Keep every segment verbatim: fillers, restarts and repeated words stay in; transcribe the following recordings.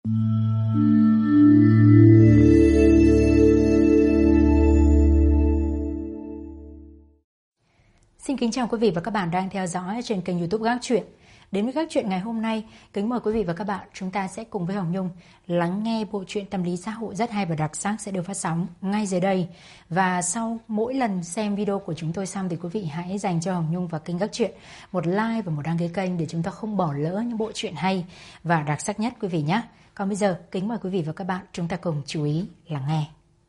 Xin kính chào quý vị và các bạn đang theo dõi trên kênh YouTube Gác Chuyện. Đến với Gác Chuyện ngày hôm nay, kính mời quý vị và các bạn chúng ta sẽ cùng với Hồng Nhung lắng nghe bộ truyện tâm lý xã hội rất hay và đặc sắc sẽ được phát sóng ngay dưới đây. Và sau mỗi lần xem video của chúng tôi xong thì quý vị hãy dành cho Hồng Nhung và kênh Gác Chuyện một like và một đăng ký kênh để chúng ta không bỏ lỡ những bộ truyện hay và đặc sắc nhất quý vị nhé. Còn bây giờ, kính mời quý vị và các bạn chúng ta cùng chú ý lắng nghe.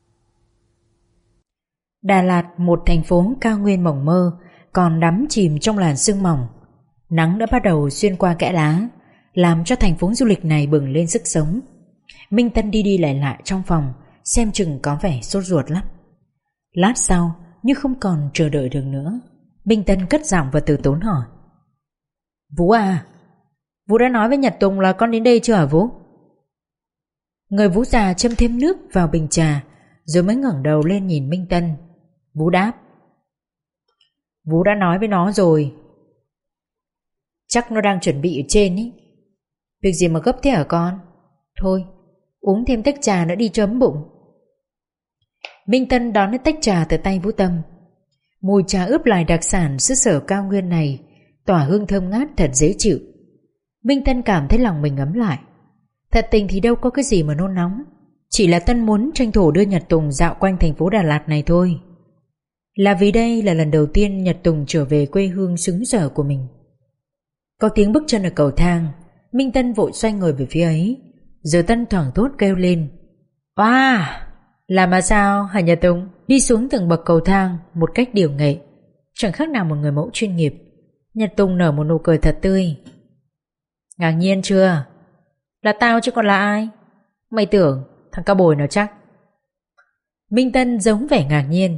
Đà Lạt, một thành phố cao nguyên mộng mơ, còn đắm chìm trong làn sương mỏng. Nắng đã bắt đầu xuyên qua kẽ lá, làm cho thành phố du lịch này bừng lên sức sống. Minh Tân đi đi lại lại trong phòng, xem chừng có vẻ sốt ruột lắm. Lát sau, như không còn chờ đợi được nữa, Minh Tân cất giọng và từ tốn hỏi: Vũ à, Vũ đã nói với Nhật Tùng là con đến đây chưa hả Vũ? Người Vũ già châm thêm nước vào bình trà, rồi mới ngẩng đầu lên nhìn Minh Tân. Vũ đáp: Vũ đã nói với nó rồi. Chắc nó đang chuẩn bị ở trên ý. Việc gì mà gấp thế hả con? Thôi, uống thêm tách trà nữa đi chấm bụng. Minh Tân đón lấy tách trà từ tay Vũ Tâm. Mùi trà ướp lại đặc sản xứ sở cao nguyên này tỏa hương thơm ngát thật dễ chịu. Minh Tân cảm thấy lòng mình ấm lại. Thật tình thì đâu có cái gì mà nôn nóng, chỉ là Tân muốn tranh thủ đưa Nhật Tùng dạo quanh thành phố Đà Lạt này thôi. Là vì đây là lần đầu tiên Nhật Tùng trở về quê hương xứ sở của mình. Có tiếng bước chân ở cầu thang, Minh Tân vội xoay người về phía ấy. Giờ Tân thoảng thốt kêu lên: Wow, làm mà sao hả Nhật Tùng? Đi xuống từng bậc cầu thang một cách điều nghệ, chẳng khác nào một người mẫu chuyên nghiệp. Nhật Tùng nở một nụ cười thật tươi. Ngạc nhiên chưa? Là tao chứ còn là ai? Mày tưởng thằng cao bồi nào chắc? Minh Tân giống vẻ ngạc nhiên.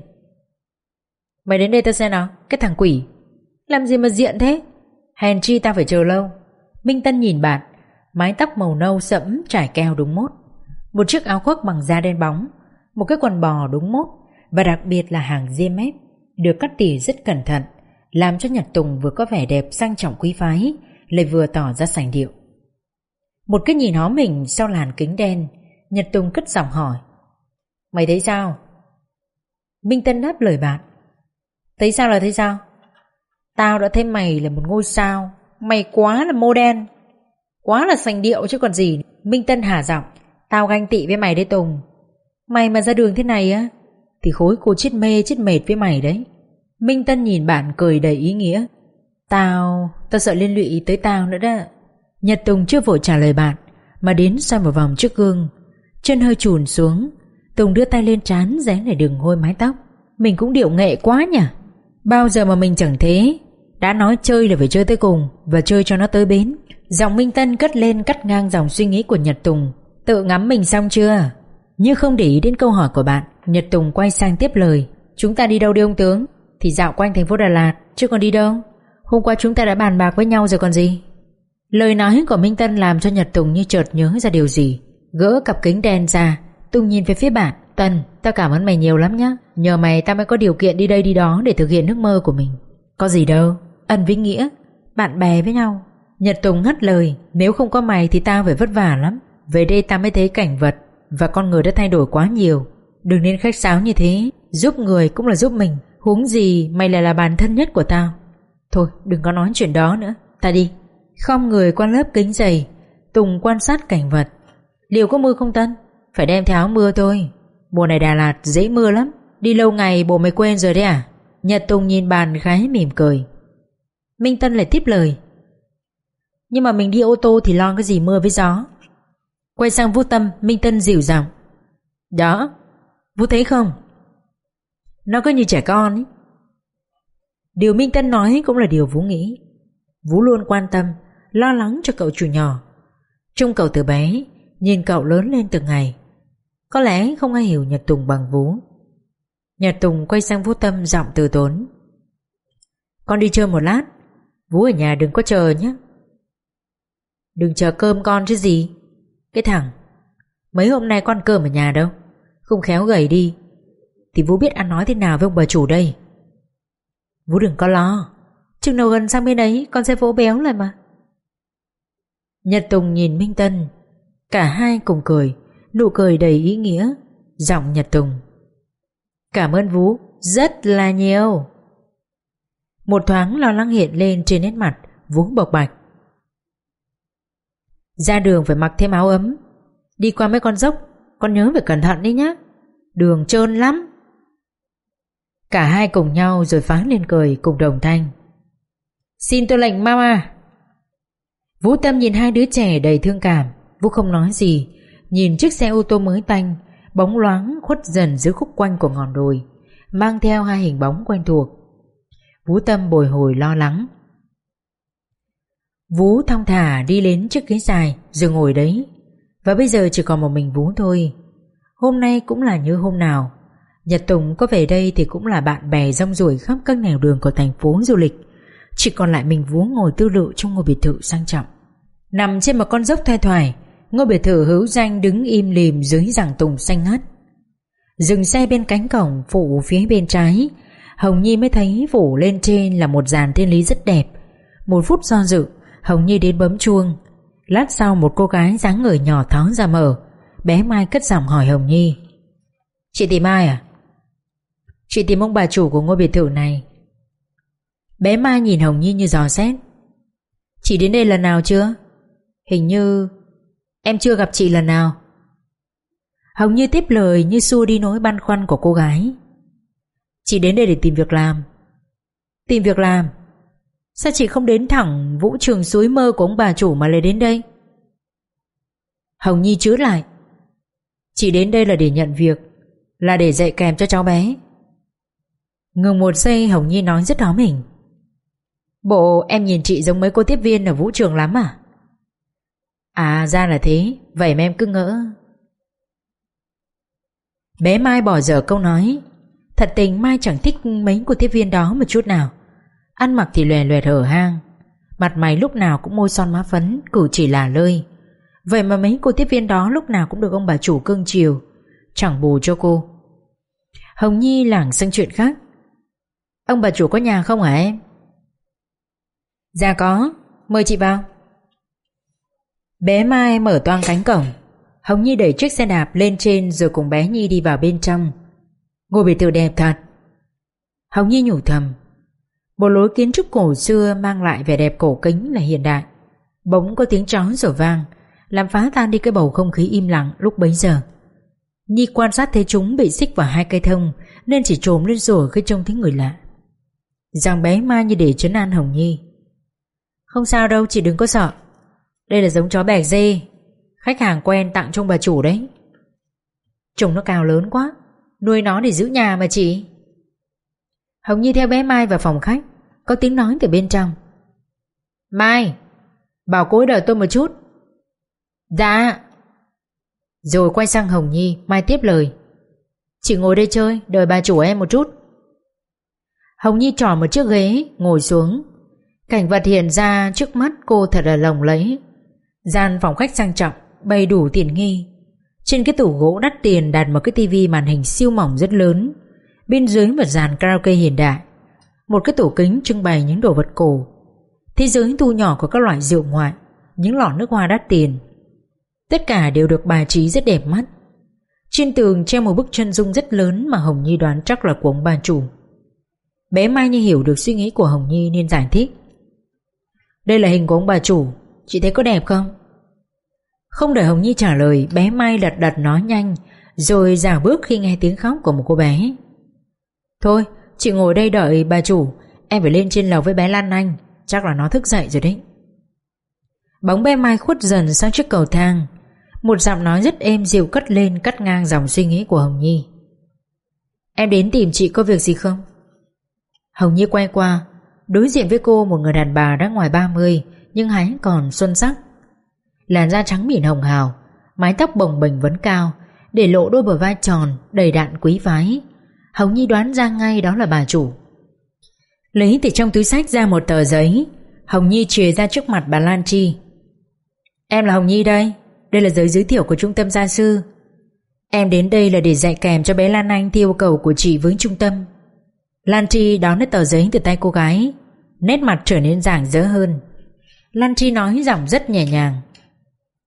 Mày đến đây tao xem nào, cái thằng quỷ. Làm gì mà diện thế? Hèn chi tao phải chờ lâu. Minh Tân nhìn bạn, mái tóc màu nâu sẫm trải keo đúng mốt, một chiếc áo khoác bằng da đen bóng, một cái quần bò đúng mốt, và đặc biệt là hàng ria mép được cắt tỉa rất cẩn thận, làm cho Nhật Tùng vừa có vẻ đẹp sang trọng quý phái, lại vừa tỏ ra sành điệu. Một cái nhìn hó mình sau làn kính đen, Nhật Tùng cất giọng hỏi: Mày thấy sao? Minh Tân đáp lời bạn: Thấy sao là thấy sao? Tao đã thấy mày là một ngôi sao. Mày quá là modern, quá là sành điệu chứ còn gì. Minh Tân hả giọng: Tao ganh tị với mày đấy Tùng. Mày mà ra đường thế này á thì khối cô chết mê chết mệt với mày đấy. Minh Tân nhìn bạn cười đầy ý nghĩa. Tao, tao sợ liên lụy tới tao nữa đó. Nhật Tùng chưa vội trả lời bạn, mà đến xoay một vòng trước gương, chân hơi chùn xuống. Tùng đưa tay lên trán dán để đường hôi mái tóc. Mình cũng điệu nghệ quá nhỉ. Bao giờ mà mình chẳng thế. Đã nói chơi là phải chơi tới cùng, và chơi cho nó tới bến. Giọng Minh Tân cất lên cắt ngang dòng suy nghĩ của Nhật Tùng. Tự ngắm mình xong chưa? Như không để ý đến câu hỏi của bạn, Nhật Tùng quay sang tiếp lời: Chúng ta đi đâu đi ông tướng? Thì dạo quanh thành phố Đà Lạt, chứ còn đi đâu? Hôm qua chúng ta đã bàn bạc với nhau rồi còn gì. Lời nói của Minh Tân làm cho Nhật Tùng như chợt nhớ ra điều gì. Gỡ cặp kính đen ra, Tùng nhìn về phía bạn. Tân, tao cảm ơn mày nhiều lắm nhá. Nhờ mày tao mới có điều kiện đi đây đi đó để thực hiện ước mơ của mình. Có gì đâu, ân với nghĩa, bạn bè với nhau. Nhật Tùng ngắt lời: Nếu không có mày thì tao phải vất vả lắm. Về đây tao mới thấy cảnh vật và con người đã thay đổi quá nhiều. Đừng nên khách sáo như thế. Giúp người cũng là giúp mình. Huống gì mày lại là bạn thân nhất của tao. Thôi đừng có nói chuyện đó nữa, ta đi. Khom người qua lớp kính dày, Tùng quan sát cảnh vật. Liệu có mưa không Tân? Phải đem theo áo mưa thôi. Mùa này Đà Lạt dễ mưa lắm. Đi lâu ngày bộ mày quên rồi đấy à? Nhật Tùng nhìn bàn gái mỉm cười. Minh Tân lại tiếp lời: Nhưng mà mình đi ô tô thì lo cái gì mưa với gió. Quay sang Vũ Tâm, Minh Tân dịu giọng: Đó, Vũ thấy không? Nó cứ như trẻ con ấy. Điều Minh Tân nói cũng là điều Vũ nghĩ. Vũ luôn quan tâm, lo lắng cho cậu chủ nhỏ. Trông cậu từ bé, nhìn cậu lớn lên từng ngày. Có lẽ không ai hiểu Nhật Tùng bằng Vũ. Nhật Tùng quay sang Vũ Tâm, giọng từ tốn: Con đi chơi một lát, Vũ ở nhà đừng có chờ nhé. Đừng chờ cơm con chứ gì. Cái thằng, mấy hôm nay con cơm ở nhà đâu. Không khéo gầy đi thì Vũ biết ăn nói thế nào với ông bà chủ đây. Vũ đừng có lo, chừng nào gần sang bên ấy con sẽ vỗ béo lại mà. Nhật Tùng nhìn Minh Tân, Cả hai cùng cười, nụ cười đầy ý nghĩa. Giọng Nhật Tùng: Cảm ơn Vũ rất là nhiều. Một thoáng lo lắng hiện lên trên nét mặt Vũ bộc bạch: Ra đường phải mặc thêm áo ấm, đi qua mấy con dốc con nhớ phải cẩn thận đi nhé, đường trơn lắm. Cả hai cùng nhau rồi phá lên cười cùng đồng thanh: Xin tôi lệnh mama. Vũ Tâm nhìn hai đứa trẻ đầy thương cảm. Vũ không nói gì, nhìn chiếc xe ô tô mới tanh bóng loáng khuất dần dưới khúc quanh của ngọn đồi, mang theo hai hình bóng quen thuộc. Vũ Tâm bồi hồi lo lắng. Vũ thong thả đi đến chiếc ghế dài rồi ngồi đấy. Và bây giờ chỉ còn một mình Vũ thôi. Hôm nay cũng là như hôm nào, Nhật Tùng có về đây thì cũng là bạn bè rong ruổi khắp các nẻo đường của thành phố du lịch. Chỉ còn lại mình Vũ ngồi tư lự trong ngôi biệt thự sang trọng, nằm trên một con dốc thoai thoải. Ngôi biệt thự hữu danh đứng im lìm dưới giảng tùng xanh ngắt. Dừng xe bên cánh cổng phụ phía bên trái, Hồng Nhi mới thấy phủ lên trên là một dàn thiên lý rất đẹp. Một phút do dự, Hồng Nhi đến bấm chuông. Lát sau một cô gái dáng người nhỏ thó ra mở. Bé Mai cất giọng hỏi Hồng Nhi: Chị tìm ai à? Chị tìm ông bà chủ của ngôi biệt thự này. Bé Mai nhìn Hồng Nhi như dò xét: Chị đến đây lần nào chưa? Hình như em chưa gặp chị lần nào. Hồng Nhi tiếp lời như xua đi nỗi băn khoăn của cô gái: Chị đến đây để tìm việc làm. Tìm việc làm? Sao chị không đến thẳng vũ trường suối mơ của ông bà chủ mà lại đến đây? Hồng Nhi chữ lại: Chị đến đây là để nhận việc, là để dạy kèm cho cháu bé. Ngừng một giây, Hồng Nhi nói rất hóm hỉnh: Bộ em nhìn chị giống mấy cô tiếp viên ở vũ trường lắm à? À ra là thế, vậy mà em cứ ngỡ. Bé Mai bỏ dở câu nói. Thật tình Mai chẳng thích mấy cô tiếp viên đó một chút nào. Ăn mặc thì lòe loẹt hở hang, mặt mày lúc nào cũng môi son má phấn, cử chỉ lả lơi. Vậy mà mấy cô tiếp viên đó lúc nào cũng được ông bà chủ cưng chiều, chẳng bù cho cô. Hồng Nhi lảng sang chuyện khác: Ông bà chủ có nhà không hả em? Dạ có, mời chị vào. Bé Mai mở toang cánh cổng. Hồng Nhi đẩy chiếc xe đạp lên trên rồi cùng bé Nhi đi vào bên trong. Ngôi biệt thự đẹp thật. Hồng Nhi nhủ thầm. Một lối kiến trúc cổ xưa mang lại vẻ đẹp cổ kính là hiện đại. Bỗng có tiếng chó rổ vang, làm phá tan đi cái bầu không khí im lặng lúc bấy giờ. Nhi quan sát thấy chúng bị xích vào hai cây thông nên chỉ trồm lên rồi khi trông thấy người lạ. Giọng bé Mai như để trấn an Hồng Nhi: Không sao đâu, chị đừng có sợ. Đây là giống chó bẹc dê, khách hàng quen tặng cho ông bà chủ đấy. Trông nó cao lớn quá, nuôi nó để giữ nhà mà chị. Hồng Nhi theo bé Mai vào phòng khách. Có tiếng nói từ bên trong: Mai, bảo cô ấy đợi tôi một chút. Dạ. Rồi quay sang Hồng Nhi, Mai tiếp lời: Chị ngồi đây chơi, đợi bà chủ em một chút. Hồng Nhi chọn một chiếc ghế, ngồi xuống. Cảnh vật hiện ra trước mắt cô thật là lộng lẫy. Gian phòng khách sang trọng, bày đủ tiện nghi. Trên cái tủ gỗ đắt tiền đặt một cái tivi màn hình siêu mỏng rất lớn. Bên dưới một dàn karaoke hiện đại. Một cái tủ kính trưng bày những đồ vật cổ. Thế giới thu nhỏ của các loại rượu ngoại, những lọ nước hoa đắt tiền. Tất cả đều được bài trí rất đẹp mắt. Trên tường treo một bức chân dung rất lớn mà Hồng Nhi đoán chắc là của ông bà chủ. Bé Mai như hiểu được suy nghĩ của Hồng Nhi nên giải thích: Đây là hình của ông bà chủ, chị thấy có đẹp không? Không đợi Hồng Nhi trả lời, bé Mai lật đật nói nhanh, rồi dào bước khi nghe tiếng khóc của một cô bé. Thôi, chị ngồi đây đợi bà chủ, em phải lên trên lầu với bé Lan Anh, chắc là nó thức dậy rồi đấy. Bóng bé Mai khuất dần sang chiếc cầu thang. Một giọng nói rất êm dịu cất lên, cắt ngang dòng suy nghĩ của Hồng Nhi: Em đến tìm chị có việc gì không? Hồng Nhi quay qua, đối diện với cô một người đàn bà đã ngoài ba mươi nhưng hắn còn xuân sắc. Làn da trắng mịn hồng hào, mái tóc bồng bềnh vấn cao, để lộ đôi bờ vai tròn đầy đặn quý phái. Hồng Nhi đoán ra ngay đó là bà chủ. Lấy từ trong túi xách ra một tờ giấy, Hồng Nhi chìa ra trước mặt bà Lan Chi. Em là Hồng Nhi đây, đây là giấy giới thiệu của trung tâm gia sư. Em đến đây là để dạy kèm cho bé Lan Anh theo yêu cầu của chị với trung tâm. Lan Chi đón lấy tờ giấy từ tay cô gái, nét mặt trở nên rạng rỡ hơn. Lan Chi nói giọng rất nhẹ nhàng: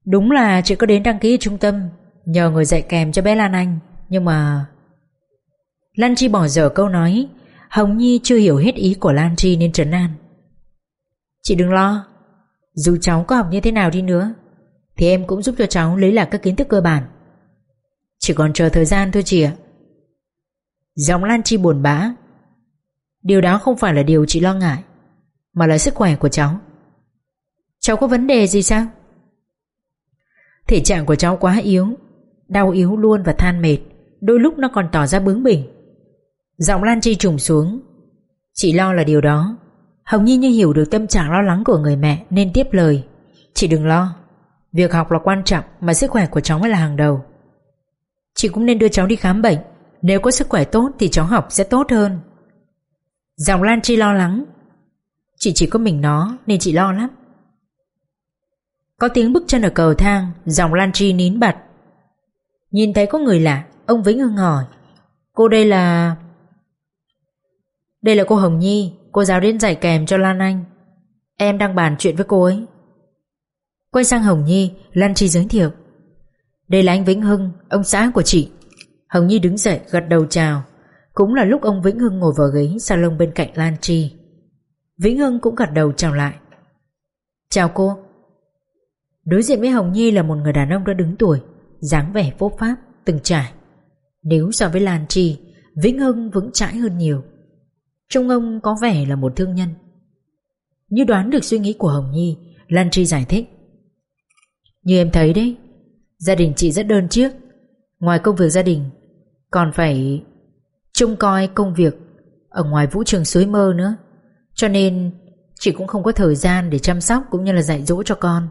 Đúng là chị có đến đăng ký ở trung tâm nhờ người dạy kèm cho bé Lan Anh, nhưng mà... Lan Chi bỏ dở câu nói. Hồng Nhi chưa hiểu hết ý của Lan Chi nên trấn an. Chị đừng lo, dù cháu có học như thế nào đi nữa thì em cũng giúp cho cháu lấy lại các kiến thức cơ bản. Chỉ còn chờ thời gian thôi chị ạ. Giọng Lan Chi buồn bã. Điều đó không phải là điều chị lo ngại, mà là sức khỏe của cháu. Cháu có vấn đề gì sao? Thể trạng của cháu quá yếu, đau yếu luôn và than mệt, đôi lúc nó còn tỏ ra bướng bỉnh. Giọng Lan Chi trùng xuống. Chị lo là điều đó. Hồng Nhi như hiểu được tâm trạng lo lắng của người mẹ nên tiếp lời. Chị đừng lo, việc học là quan trọng, mà sức khỏe của cháu mới là hàng đầu. Chị cũng nên đưa cháu đi khám bệnh. Nếu có sức khỏe tốt thì cháu học sẽ tốt hơn. Giọng Lan Chi lo lắng. Chị chỉ có mình nó nên chị lo lắm. Có tiếng bước chân ở cầu thang. Giọng Lan Chi nín bặt. Nhìn thấy có người lạ, ông Vĩnh Hưng hỏi. Cô đây là... Đây là cô Hồng Nhi, cô giáo đến dạy kèm cho Lan Anh. Em đang bàn chuyện với cô ấy. Quay sang Hồng Nhi, Lan Chi giới thiệu. Đây là anh Vĩnh Hưng, ông xã của chị. Hồng Nhi đứng dậy gật đầu chào. Cũng là lúc ông Vĩnh Hưng ngồi vào ghế salon bên cạnh Lan Chi. Vĩnh Hưng cũng gật đầu chào lại. Chào cô. Đối diện với Hồng Nhi là một người đàn ông đã đứng tuổi, dáng vẻ phốp pháp, từng trải. Nếu so với Lan Chi, Vĩnh Hưng vững chãi hơn nhiều. Trông ông có vẻ là một thương nhân. Như đoán được suy nghĩ của Hồng Nhi, Lan Chi giải thích. Như em thấy đấy, gia đình chị rất đơn chiếc. Ngoài công việc gia đình còn phải trông coi công việc ở ngoài vũ trường suối mơ nữa. Cho nên chị cũng không có thời gian để chăm sóc cũng như là dạy dỗ cho con.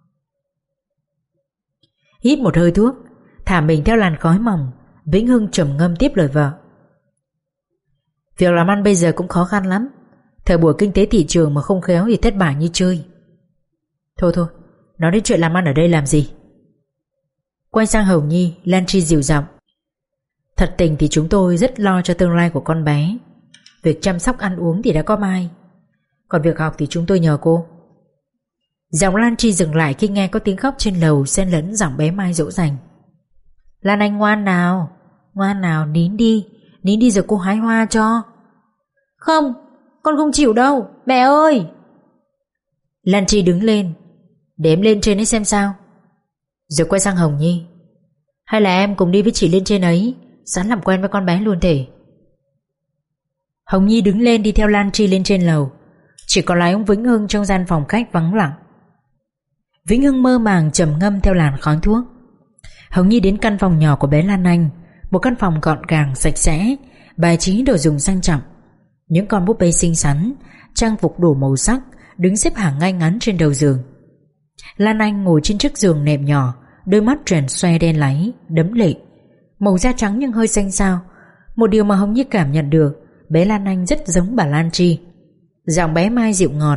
Hít một hơi thuốc, thả mình theo làn khói mỏng, Vĩnh Hưng trầm ngâm tiếp lời vợ. Việc làm ăn bây giờ cũng khó khăn lắm. Thời buổi kinh tế thị trường mà không khéo thì thất bại như chơi. Thôi thôi, nói đến chuyện làm ăn ở đây làm gì. Quay sang Hồng Nhi, Lan Chi dịu giọng. Thật tình thì chúng tôi rất lo cho tương lai của con bé. Việc chăm sóc ăn uống thì đã có Mai, còn việc học thì chúng tôi nhờ cô. Giọng Lan Chi dừng lại khi nghe có tiếng khóc trên lầu xen lẫn giọng bé Mai dỗ dành. Lan Anh ngoan nào, ngoan nào, nín đi, nín đi rồi cô hái hoa cho. Không, con không chịu đâu, mẹ ơi. Lan Chi đứng lên. Để em lên trên ấy xem sao. Rồi quay sang Hồng Nhi. Hay là em cùng đi với chị lên trên ấy, sẵn làm quen với con bé luôn thể. Hồng Nhi đứng lên đi theo Lan Chi lên trên lầu. Chỉ còn lại ông Vĩnh Hưng trong gian phòng khách vắng lặng. Vĩnh Hưng mơ màng trầm ngâm theo làn khói thuốc. Hồng Nhi đến căn phòng nhỏ của bé Lan Anh. Một căn phòng gọn gàng sạch sẽ, bài trí đồ dùng sang trọng. Những con búp bê xinh xắn, trang phục đủ màu sắc đứng xếp hàng ngay ngắn trên đầu giường. Lan Anh ngồi trên chiếc giường nệm nhỏ, đôi mắt tròn xoe đen láy, đẫm lệ, màu da trắng nhưng hơi xanh xao. Một điều mà Hồng Nhi cảm nhận được, bé Lan Anh rất giống bà Lan Chi. Giọng bé Mai dịu ngọt.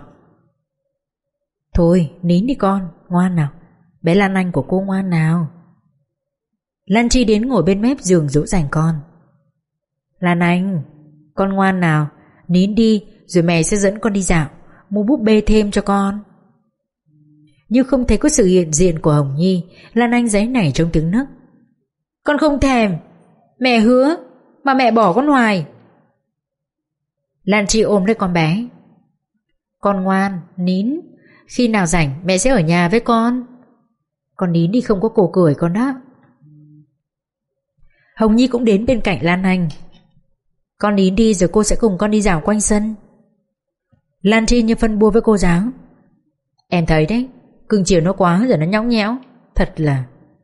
Thôi nín đi con, ngoan nào, bé Lan Anh của cô ngoan nào. Lan Chi đến ngồi bên mép giường dỗ dành con. Lan Anh, con ngoan nào, nín đi rồi mẹ sẽ dẫn con đi dạo, mua búp bê thêm cho con. Nhưng không thấy có sự hiện diện của Hồng Nhi, Lan Anh giấy nảy trong tiếng nấc. Con không thèm, mẹ hứa, mà mẹ bỏ con hoài. Lan Chi ôm lấy con bé. Con ngoan, nín, khi nào rảnh mẹ sẽ ở nhà với con. Con nín đi không có cổ cười con đó. Hồng Nhi cũng đến bên cạnh Lan Anh. Con nín đi rồi cô sẽ cùng con đi dạo quanh sân. Lan Chi như phân bua với cô giáo. Em thấy đấy, cưng chiều nó quá rồi nó nhõng nhẽo. Thật là...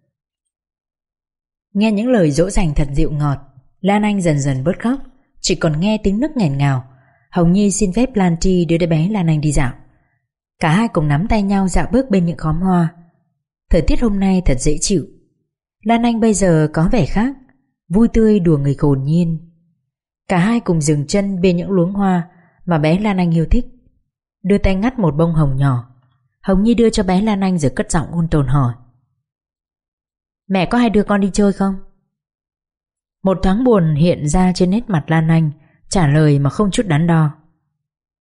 Nghe những lời dỗ dành thật dịu ngọt, Lan Anh dần dần bớt khóc, chỉ còn nghe tiếng nấc nghẹn ngào. Hồng Nhi xin phép Lan Chi đưa đứa bé Lan Anh đi dạo. Cả hai cùng nắm tay nhau dạo bước bên những khóm hoa. Thời tiết hôm nay thật dễ chịu. Lan Anh bây giờ có vẻ khác, vui tươi đùa người hồn nhiên. Cả hai cùng dừng chân bên những luống hoa mà bé Lan Anh yêu thích, đưa tay ngắt một bông hồng nhỏ. Hồng Nhi đưa cho bé Lan Anh rồi cất giọng ôn tồn hỏi. Mẹ có hay đưa con đi chơi không? Một thoáng buồn hiện ra trên nét mặt Lan Anh, trả lời mà không chút đắn đo.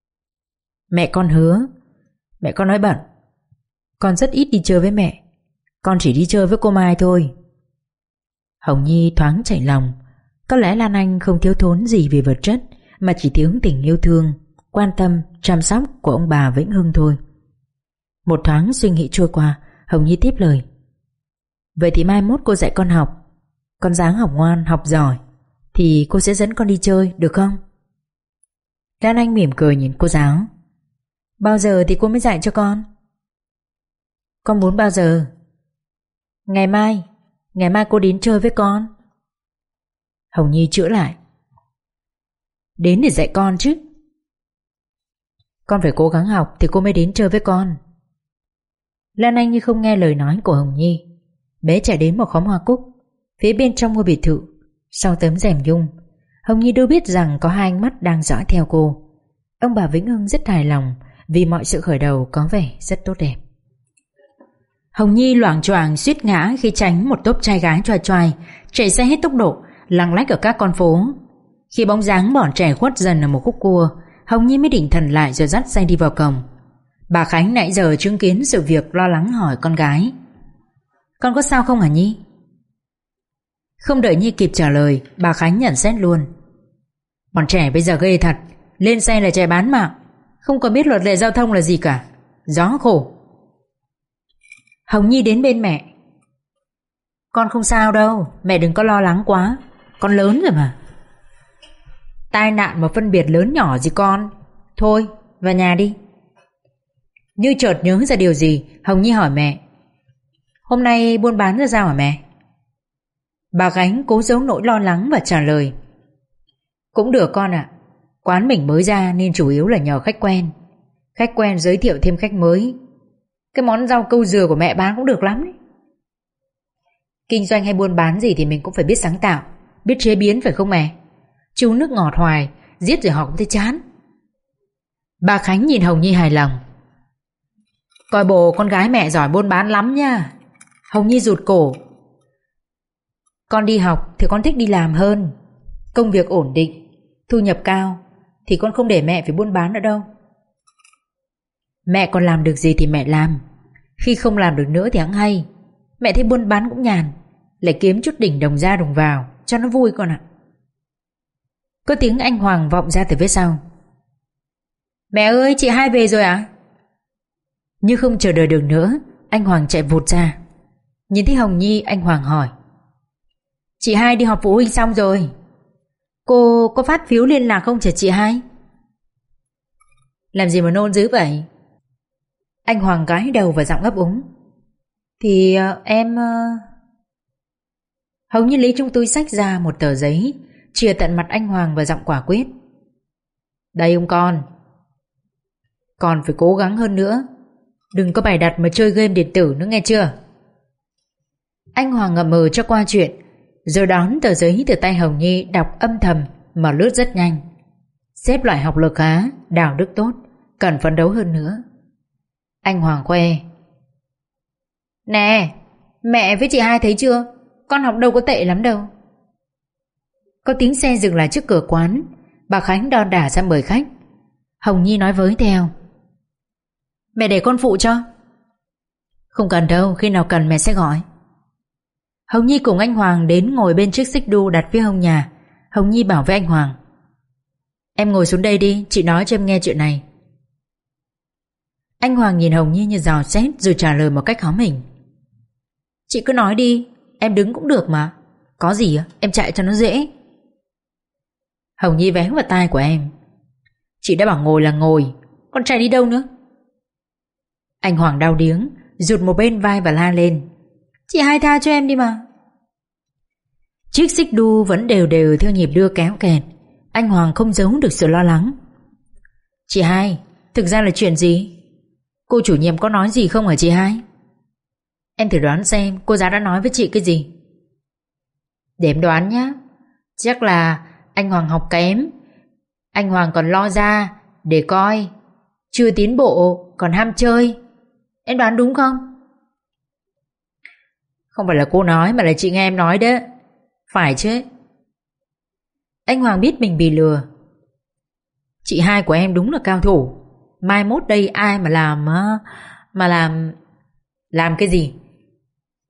Mẹ con hứa. Mẹ con nói bận. Con rất ít đi chơi với mẹ. Con chỉ đi chơi với cô Mai thôi. Hồng Nhi thoáng chạnh lòng. Có lẽ Lan Anh không thiếu thốn gì về vật chất, mà chỉ thiếu tình yêu thương, quan tâm, chăm sóc của ông bà Vĩnh Hưng thôi. Một thoáng suy nghĩ trôi qua, Hồng Nhi tiếp lời. Vậy thì mai mốt cô dạy con học. Con ráng học ngoan, học giỏi, thì cô sẽ dẫn con đi chơi, được không? Lan Anh mỉm cười nhìn cô giáo. Bao giờ thì cô mới dạy cho con? Con muốn bao giờ? Ngày mai. Ngày mai cô đến chơi với con. Hồng Nhi chữa lại. Đến để dạy con chứ. Con phải cố gắng học thì cô mới đến chơi với con. Lan Anh như không nghe lời nói của Hồng Nhi. Bé chạy đến một khóm hoa cúc phía bên trong ngôi biệt thự. Sau tấm rèm nhung, Hồng Nhi đâu biết rằng có hai ánh mắt đang dõi theo cô. Ông bà Vĩnh Hưng rất hài lòng vì mọi sự khởi đầu có vẻ rất tốt đẹp. Hồng Nhi loảng choảng suýt ngã khi tránh một tốp trai gái choai choai chạy xe hết tốc độ lạng lách ở các con phố. Khi bóng dáng bọn trẻ khuất dần ở một khúc cua, Hồng Nhi mới định thần lại rồi dắt xe đi vào cổng. Bà Khánh nãy giờ chứng kiến sự việc lo lắng hỏi con gái. Con có sao không hả Nhi? Không đợi Nhi kịp trả lời, bà Khánh nhận xét luôn. Bọn trẻ bây giờ ghê thật, lên xe là chạy bán mạng, không có biết luật lệ giao thông là gì cả. Gió khổ. Hồng Nhi đến bên mẹ. Con không sao đâu, mẹ đừng có lo lắng quá, con lớn rồi mà. Tai nạn mà phân biệt lớn nhỏ gì con. Thôi, vào nhà đi. Như chợt nhớ ra điều gì, Hồng Nhi hỏi mẹ. Hôm nay buôn bán ra sao hả mẹ? Bà Khánh cố giấu nỗi lo lắng và trả lời. Cũng được con ạ. Quán mình mới ra nên chủ yếu là nhờ khách quen. Khách quen giới thiệu thêm khách mới. Cái món rau câu dừa của mẹ bán cũng được lắm đấy. Kinh doanh hay buôn bán gì thì mình cũng phải biết sáng tạo, biết chế biến phải không mẹ? Chu nước ngọt hoài, giết rồi họ cũng thấy chán. Bà Khánh nhìn Hồng Nhi hài lòng. Coi bộ con gái mẹ giỏi buôn bán lắm nha. Hồng Nhi rụt cổ. Con đi học thì con thích đi làm hơn. Công việc ổn định, thu nhập cao, thì con không để mẹ phải buôn bán nữa đâu. Mẹ còn làm được gì thì mẹ làm. Khi không làm được nữa thì hẵng hay. Mẹ thấy buôn bán cũng nhàn, lại kiếm chút đỉnh đồng ra đồng vào cho nó vui con ạ. Có tiếng anh Hoàng vọng ra từ phía sau. Mẹ ơi, chị hai về rồi ạ? À? Như không chờ đợi được nữa, anh Hoàng chạy vụt ra. Nhìn thấy Hồng Nhi, anh Hoàng hỏi. Chị hai đi họp phụ huynh xong rồi. Cô có phát phiếu liên lạc không hả chị hai? Làm gì mà nôn dữ vậy? Anh Hoàng gái đầu và giọng ấp úng. Thì uh, em... Uh... Hồng Nhi lấy trong túi xách ra một tờ giấy, chìa tận mặt anh Hoàng và giọng quả quyết. Đây ông con. Còn phải cố gắng hơn nữa. Đừng có bày đặt mà chơi game điện tử nữa nghe chưa? Anh Hoàng ngậm ngừ cho qua chuyện, rồi đón tờ giấy từ tay Hồng Nhi, đọc âm thầm mà lướt rất nhanh. Xếp loại học lực khá, đạo đức tốt, cần phấn đấu hơn nữa. Anh Hoàng khoe. Nè, mẹ với chị hai thấy chưa? Con học đâu có tệ lắm đâu. Có tiếng xe dừng lại trước cửa quán. Bà Khánh đon đả ra mời khách. Hồng Nhi nói với theo. Mẹ để con phụ cho. Không cần đâu, khi nào cần mẹ sẽ gọi. Hồng Nhi cùng anh Hoàng đến ngồi bên chiếc xích đu đặt phía hông nhà. Hồng Nhi bảo với anh Hoàng. Em ngồi xuống đây đi, chị nói cho em nghe chuyện này. Anh Hoàng nhìn Hồng Nhi như dò xét rồi trả lời một cách hóm hình. Chị cứ nói đi, em đứng cũng được mà. Có gì em chạy cho nó dễ. Hồng Nhi vé vào tai của em. Chị đã bảo ngồi là ngồi, còn chạy đi đâu nữa? Anh Hoàng đau điếng, rụt một bên vai và la lên. Chị hai tha cho em đi mà. Chiếc xích đu vẫn đều đều theo nhịp đưa kéo kẹt. Anh Hoàng không giấu được sự lo lắng. Chị hai, thực ra là chuyện gì? Cô chủ nhiệm có nói gì không hả chị hai? Em thử đoán xem cô giáo đã nói với chị cái gì. Để em đoán nhá. Chắc là anh Hoàng học kém. Anh Hoàng còn lo ra để coi, chưa tiến bộ, còn ham chơi. Em đoán đúng không? Không phải là cô nói mà là chị nghe em nói đấy. Phải chứ? Anh Hoàng biết mình bị lừa. Chị hai của em đúng là cao thủ. Mai mốt đây ai mà làm Mà làm Làm cái gì?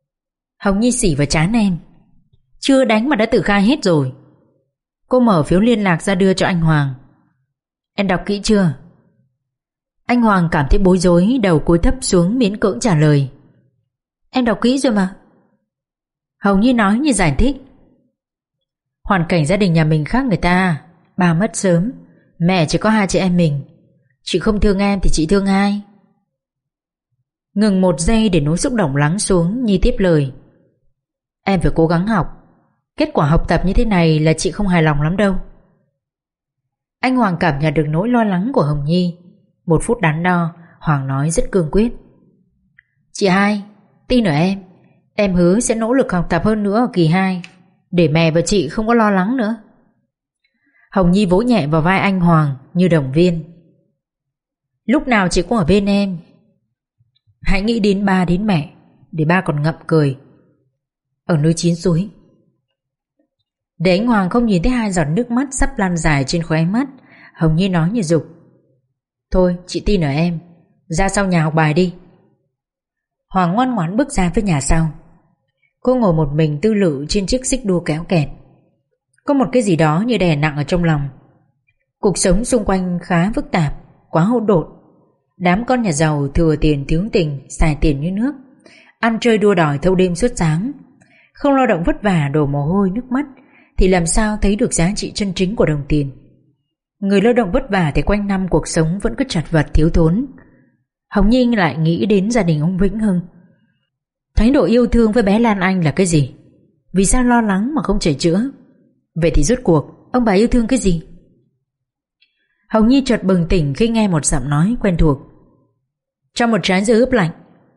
Hồng Nhi xỉ vào trán em. Chưa đánh mà đã tự khai hết rồi. Cô mở phiếu liên lạc ra đưa cho anh Hoàng. Em đọc kỹ chưa? Anh Hoàng cảm thấy bối rối, đầu cúi thấp xuống miễn cưỡng trả lời. Em đọc kỹ rồi mà. Hồng Nhi nói như giải thích. Hoàn cảnh gia đình nhà mình khác người ta. Ba mất sớm, mẹ chỉ có hai chị em mình. Chị không thương em thì chị thương ai? Ngừng một giây để nỗi xúc động lắng xuống, Nhi tiếp lời. Em phải cố gắng học. Kết quả học tập như thế này là chị không hài lòng lắm đâu. Anh Hoàng cảm nhận được nỗi lo lắng của Hồng Nhi. Một phút đắn đo, Hoàng nói rất cương quyết. Chị hai, tin ở em. Em hứa sẽ nỗ lực học tập hơn nữa ở kỳ hai, để mẹ và chị không có lo lắng nữa. Hồng Nhi vỗ nhẹ vào vai anh Hoàng như động viên. Lúc nào chị cũng ở bên em. Hãy nghĩ đến ba đến mẹ, để ba còn ngậm cười ở nơi chín suối. Để anh Hoàng không nhìn thấy hai giọt nước mắt sắp lan dài trên khóe mắt, Hồng Nhi nói như giục. Thôi chị tin ở em, ra sau nhà học bài đi. Hoàng ngoan ngoãn bước ra với nhà sau. Cô ngồi một mình tư lự trên chiếc xích đu kéo kẹt. Có một cái gì đó như đè nặng ở trong lòng. Cuộc sống xung quanh khá phức tạp, quá hỗn độn. Đám con nhà giàu thừa tiền thiếu tình, xài tiền như nước, ăn chơi đua đòi thâu đêm suốt sáng. Không lao động vất vả đổ mồ hôi nước mắt thì làm sao thấy được giá trị chân chính của đồng tiền. Người lao động vất vả thì quanh năm cuộc sống vẫn cứ chật vật thiếu thốn. Hồng Nhi lại nghĩ đến gia đình ông Vĩnh Hưng. Thái độ yêu thương với bé Lan Anh là cái gì? Vì sao lo lắng mà không chữa chữa? Vậy thì rốt cuộc ông bà yêu thương cái gì? Hồng Nhi chợt bừng tỉnh khi nghe một giọng nói quen thuộc. Cho một trái dưa ướp lạnh.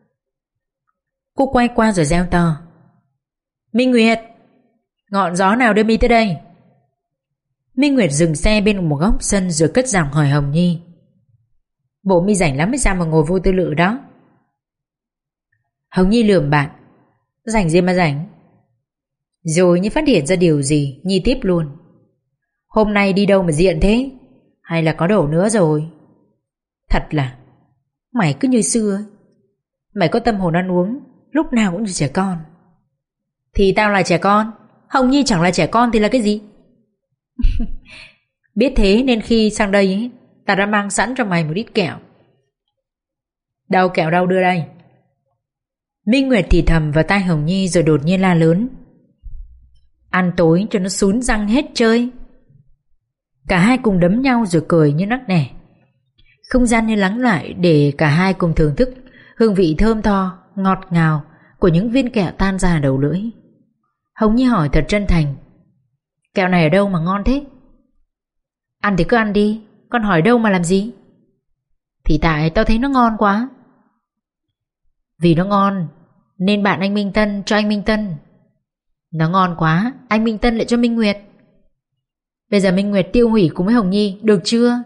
Cô quay qua rồi reo to. Minh Nguyệt, ngọn gió nào đưa mi tới đây? Minh Nguyệt dừng xe bên một góc sân rồi cất giọng hỏi Hồng Nhi. Bộ mi rảnh lắm hay sao mà ngồi vô tư lự đó? Hồng Nhi lườm bạn. Rảnh gì mà rảnh? Rồi như phát hiện ra điều gì, Nhi tiếp luôn. Hôm nay đi đâu mà diện thế? Hay là có đổ nữa rồi? Thật là mày cứ như xưa. Mày có tâm hồn ăn uống, lúc nào cũng như trẻ con. Thì tao là trẻ con, Hồng Nhi chẳng là trẻ con thì là cái gì? Biết thế nên khi sang đây ấy, ta đã mang sẵn cho mày một ít kẹo. Đâu kẹo đâu, đưa đây. Minh Nguyệt thì thầm vào tai Hồng Nhi rồi đột nhiên la lớn. Ăn tối cho nó sún răng hết chơi. Cả hai cùng đấm nhau rồi cười như nắc nẻ. Không gian như lắng lại để cả hai cùng thưởng thức hương vị thơm tho, ngọt ngào của những viên kẹo tan ra đầu lưỡi. Hồng Nhi hỏi thật chân thành. Kẹo này ở đâu mà ngon thế? Ăn thì cứ ăn đi, con hỏi đâu mà làm gì? Thì tại tao thấy nó ngon quá. Vì nó ngon nên bạn anh Minh Tân cho anh Minh Tân. Nó ngon quá, anh Minh Tân lại cho Minh Nguyệt. Bây giờ Minh Nguyệt tiêu hủy cùng với Hồng Nhi, được chưa?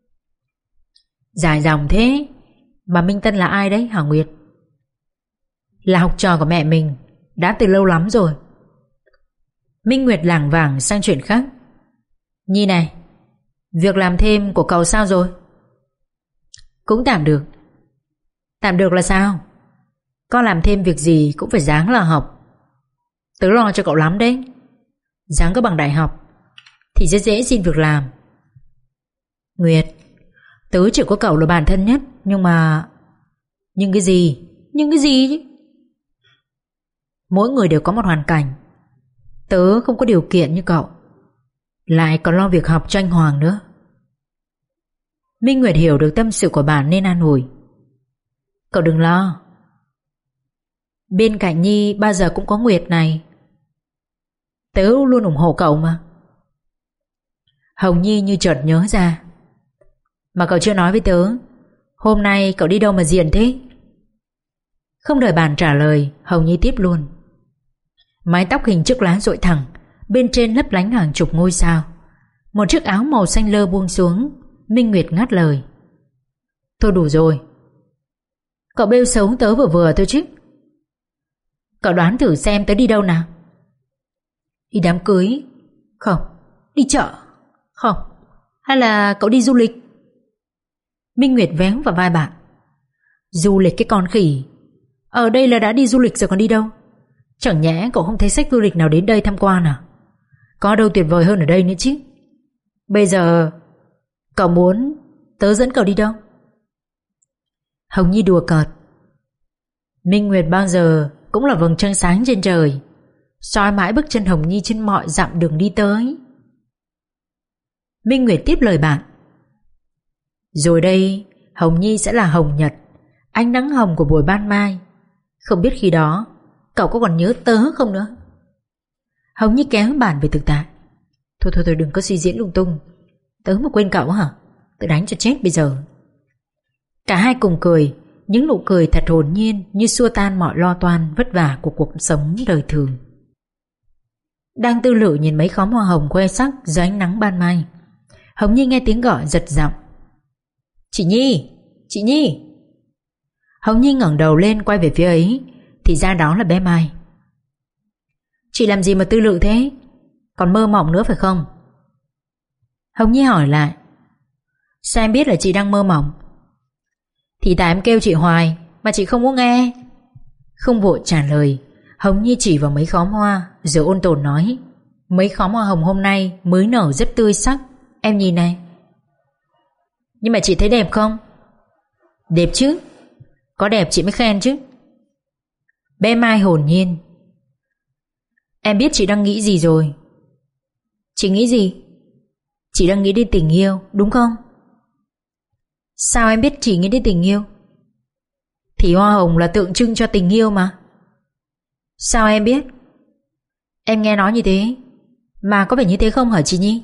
Dài dòng thế. Mà Minh Tân là ai đấy hả Nguyệt? Là học trò của mẹ mình, đã từ lâu lắm rồi. Minh Nguyệt lảng vảng sang chuyện khác. Nhi này, việc làm thêm của cậu sao rồi? Cũng tạm được. Tạm được là sao? Con làm thêm việc gì cũng phải ráng là học. Tớ lo cho cậu lắm đấy. Ráng có bằng đại học thì rất dễ xin việc làm. Nguyệt, tớ chỉ có cậu là bạn thân nhất. Nhưng mà... Nhưng cái gì? Nhưng cái gì chứ? Mỗi người đều có một hoàn cảnh. Tớ không có điều kiện như cậu, lại còn lo việc học cho anh Hoàng nữa. Minh Nguyệt hiểu được tâm sự của bạn nên an ủi. Cậu đừng lo. Bên cạnh Nhi bao giờ cũng có Nguyệt này. Tớ luôn ủng hộ cậu mà. Hồng Nhi như chợt nhớ ra. Mà cậu chưa nói với tớ, hôm nay cậu đi đâu mà diện thế? Không đợi bạn trả lời, Hồng Nhi tiếp luôn. Mái tóc hình chiếc lá rội thẳng, bên trên lấp lánh hàng chục ngôi sao. Một chiếc áo màu xanh lơ buông xuống. Minh Nguyệt ngắt lời. Thôi đủ rồi. Cậu bêu xấu tớ vừa vừa thôi chứ. Cậu đoán thử xem tớ đi đâu nào. Đi đám cưới? Không. Đi chợ? Không. Hay là cậu đi du lịch? Minh Nguyệt véo vào vai bạn. Du lịch cái con khỉ. Ở đây là đã đi du lịch rồi còn đi đâu? Chẳng nhẽ cậu không thấy khách du lịch nào đến đây tham quan à? Có đâu tuyệt vời hơn ở đây nữa chứ. Bây giờ cậu muốn tớ dẫn cậu đi đâu? Hồng Nhi đùa cợt. Minh Nguyệt bao giờ cũng là vầng trăng sáng trên trời, soi mãi bước chân Hồng Nhi trên mọi dặm đường đi tới. Minh Nguyệt tiếp lời bạn. Rồi đây Hồng Nhi sẽ là hồng nhật, ánh nắng hồng của buổi ban mai. Không biết khi đó cậu có còn nhớ tớ không nữa? Hồng Nhi kéo bạn về thực tại. Thôi thôi thôi đừng có suy diễn lung tung. Tớ mà quên cậu hả? Tớ đánh cho chết bây giờ. Cả hai cùng cười, những nụ cười thật hồn nhiên như xua tan mọi lo toan vất vả của cuộc sống đời thường. Đang tư lự nhìn mấy khóm hoa hồng khoe sắc dưới ánh nắng ban mai, Hồng Nhi nghe tiếng gọi giật giọng. Chị Nhi, chị Nhi. Hồng Nhi ngẩng đầu lên quay về phía ấy, thì ra đó là bé Mai. Chị làm gì mà tư lự thế? Còn mơ mộng nữa phải không? Hồng Nhi hỏi lại. Sao em biết là chị đang mơ mộng? Thì tại em kêu chị hoài mà chị không có nghe. Không vội trả lời, Hồng Nhi chỉ vào mấy khóm hoa rồi ôn tồn nói. Mấy khóm hoa hồng hôm nay mới nở rất tươi sắc, em nhìn này. Nhưng mà chị thấy đẹp không? Đẹp chứ. Có đẹp chị mới khen chứ. Bé Mai hồn nhiên. Em biết chị đang nghĩ gì rồi. Chị nghĩ gì? Chị đang nghĩ đến tình yêu, đúng không? Sao em biết chị nghĩ đến tình yêu? Thì hoa hồng là tượng trưng cho tình yêu mà. Sao em biết? Em nghe nói như thế. Mà có phải như thế không hả chị Nhi?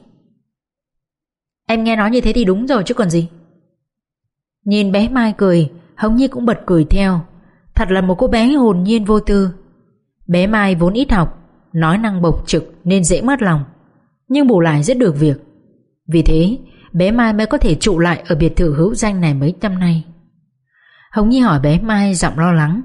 Em nghe nói như thế thì đúng rồi chứ còn gì. Nhìn bé Mai cười, Hồng Nhi cũng bật cười theo. Thật là một cô bé hồn nhiên vô tư. Bé Mai vốn ít học, nói năng bộc trực nên dễ mất lòng, nhưng bù lại rất được việc. Vì thế bé Mai mới có thể trụ lại ở biệt thự hữu danh này mấy năm nay. Hồng Nhi hỏi bé Mai giọng lo lắng.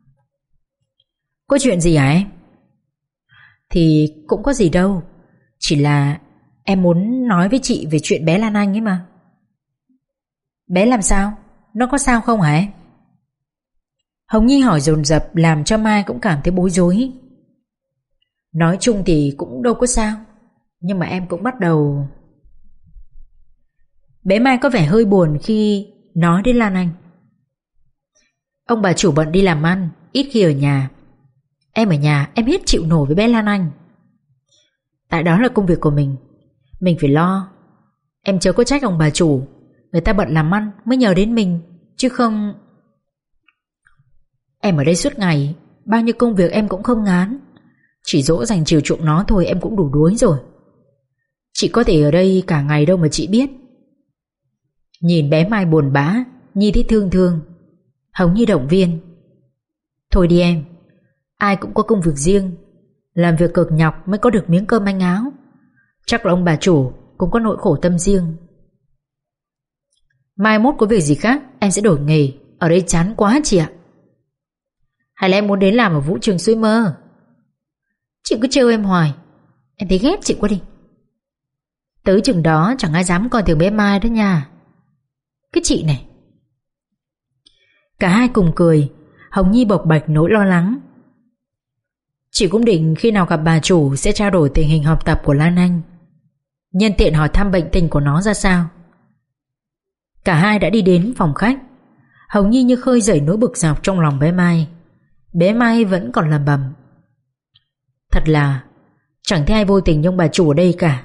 Có chuyện gì hả em? Thì cũng có gì đâu, chỉ là em muốn nói với chị về chuyện bé Lan Anh ấy mà. Bé làm sao? Nó có sao không hả em? Hồng Nhi hỏi dồn dập làm cho Mai cũng cảm thấy bối rối. Nói chung thì cũng đâu có sao, nhưng mà em cũng bắt đầu... Bé Mai có vẻ hơi buồn khi nói đến Lan Anh. Ông bà chủ bận đi làm ăn, ít khi ở nhà. Em ở nhà em hết chịu nổi với bé Lan Anh. Tại đó là công việc của mình, mình phải lo. Em chớ có trách ông bà chủ, người ta bận làm ăn mới nhờ đến mình, chứ không... Em ở đây suốt ngày, bao nhiêu công việc em cũng không ngán. Chỉ dỗ dành chiều chuộng nó thôi em cũng đủ đuối rồi. Chị có thể ở đây cả ngày đâu mà chị biết. Nhìn bé Mai buồn bã, Nhi thấy thương thương. Hồng Nhi động viên. Thôi đi em, ai cũng có công việc riêng, làm việc cực nhọc mới có được miếng cơm manh áo. Chắc là ông bà chủ cũng có nỗi khổ tâm riêng. Mai mốt có việc gì khác em sẽ đổi nghề, ở đây chán quá chị ạ. Hay là em muốn đến làm ở vũ trường suối mơ? Chị cứ trêu em hoài, em thấy ghét chị quá đi. Tới chừng đó chẳng ai dám coi thường bé Mai đó nha. Cái chị này. Cả hai cùng cười. Hồng Nhi bộc bạch nỗi lo lắng. Chị cũng định khi nào gặp bà chủ sẽ trao đổi tình hình học tập của Lan Anh, nhân tiện hỏi thăm bệnh tình của nó ra sao. Cả hai đã đi đến phòng khách. Hồng Nhi như khơi dậy nỗi bực dọc trong lòng bé Mai. Bé Mai vẫn còn lẩm bẩm. Thật là chẳng thấy ai vô tình như ông bà chủ ở đây cả.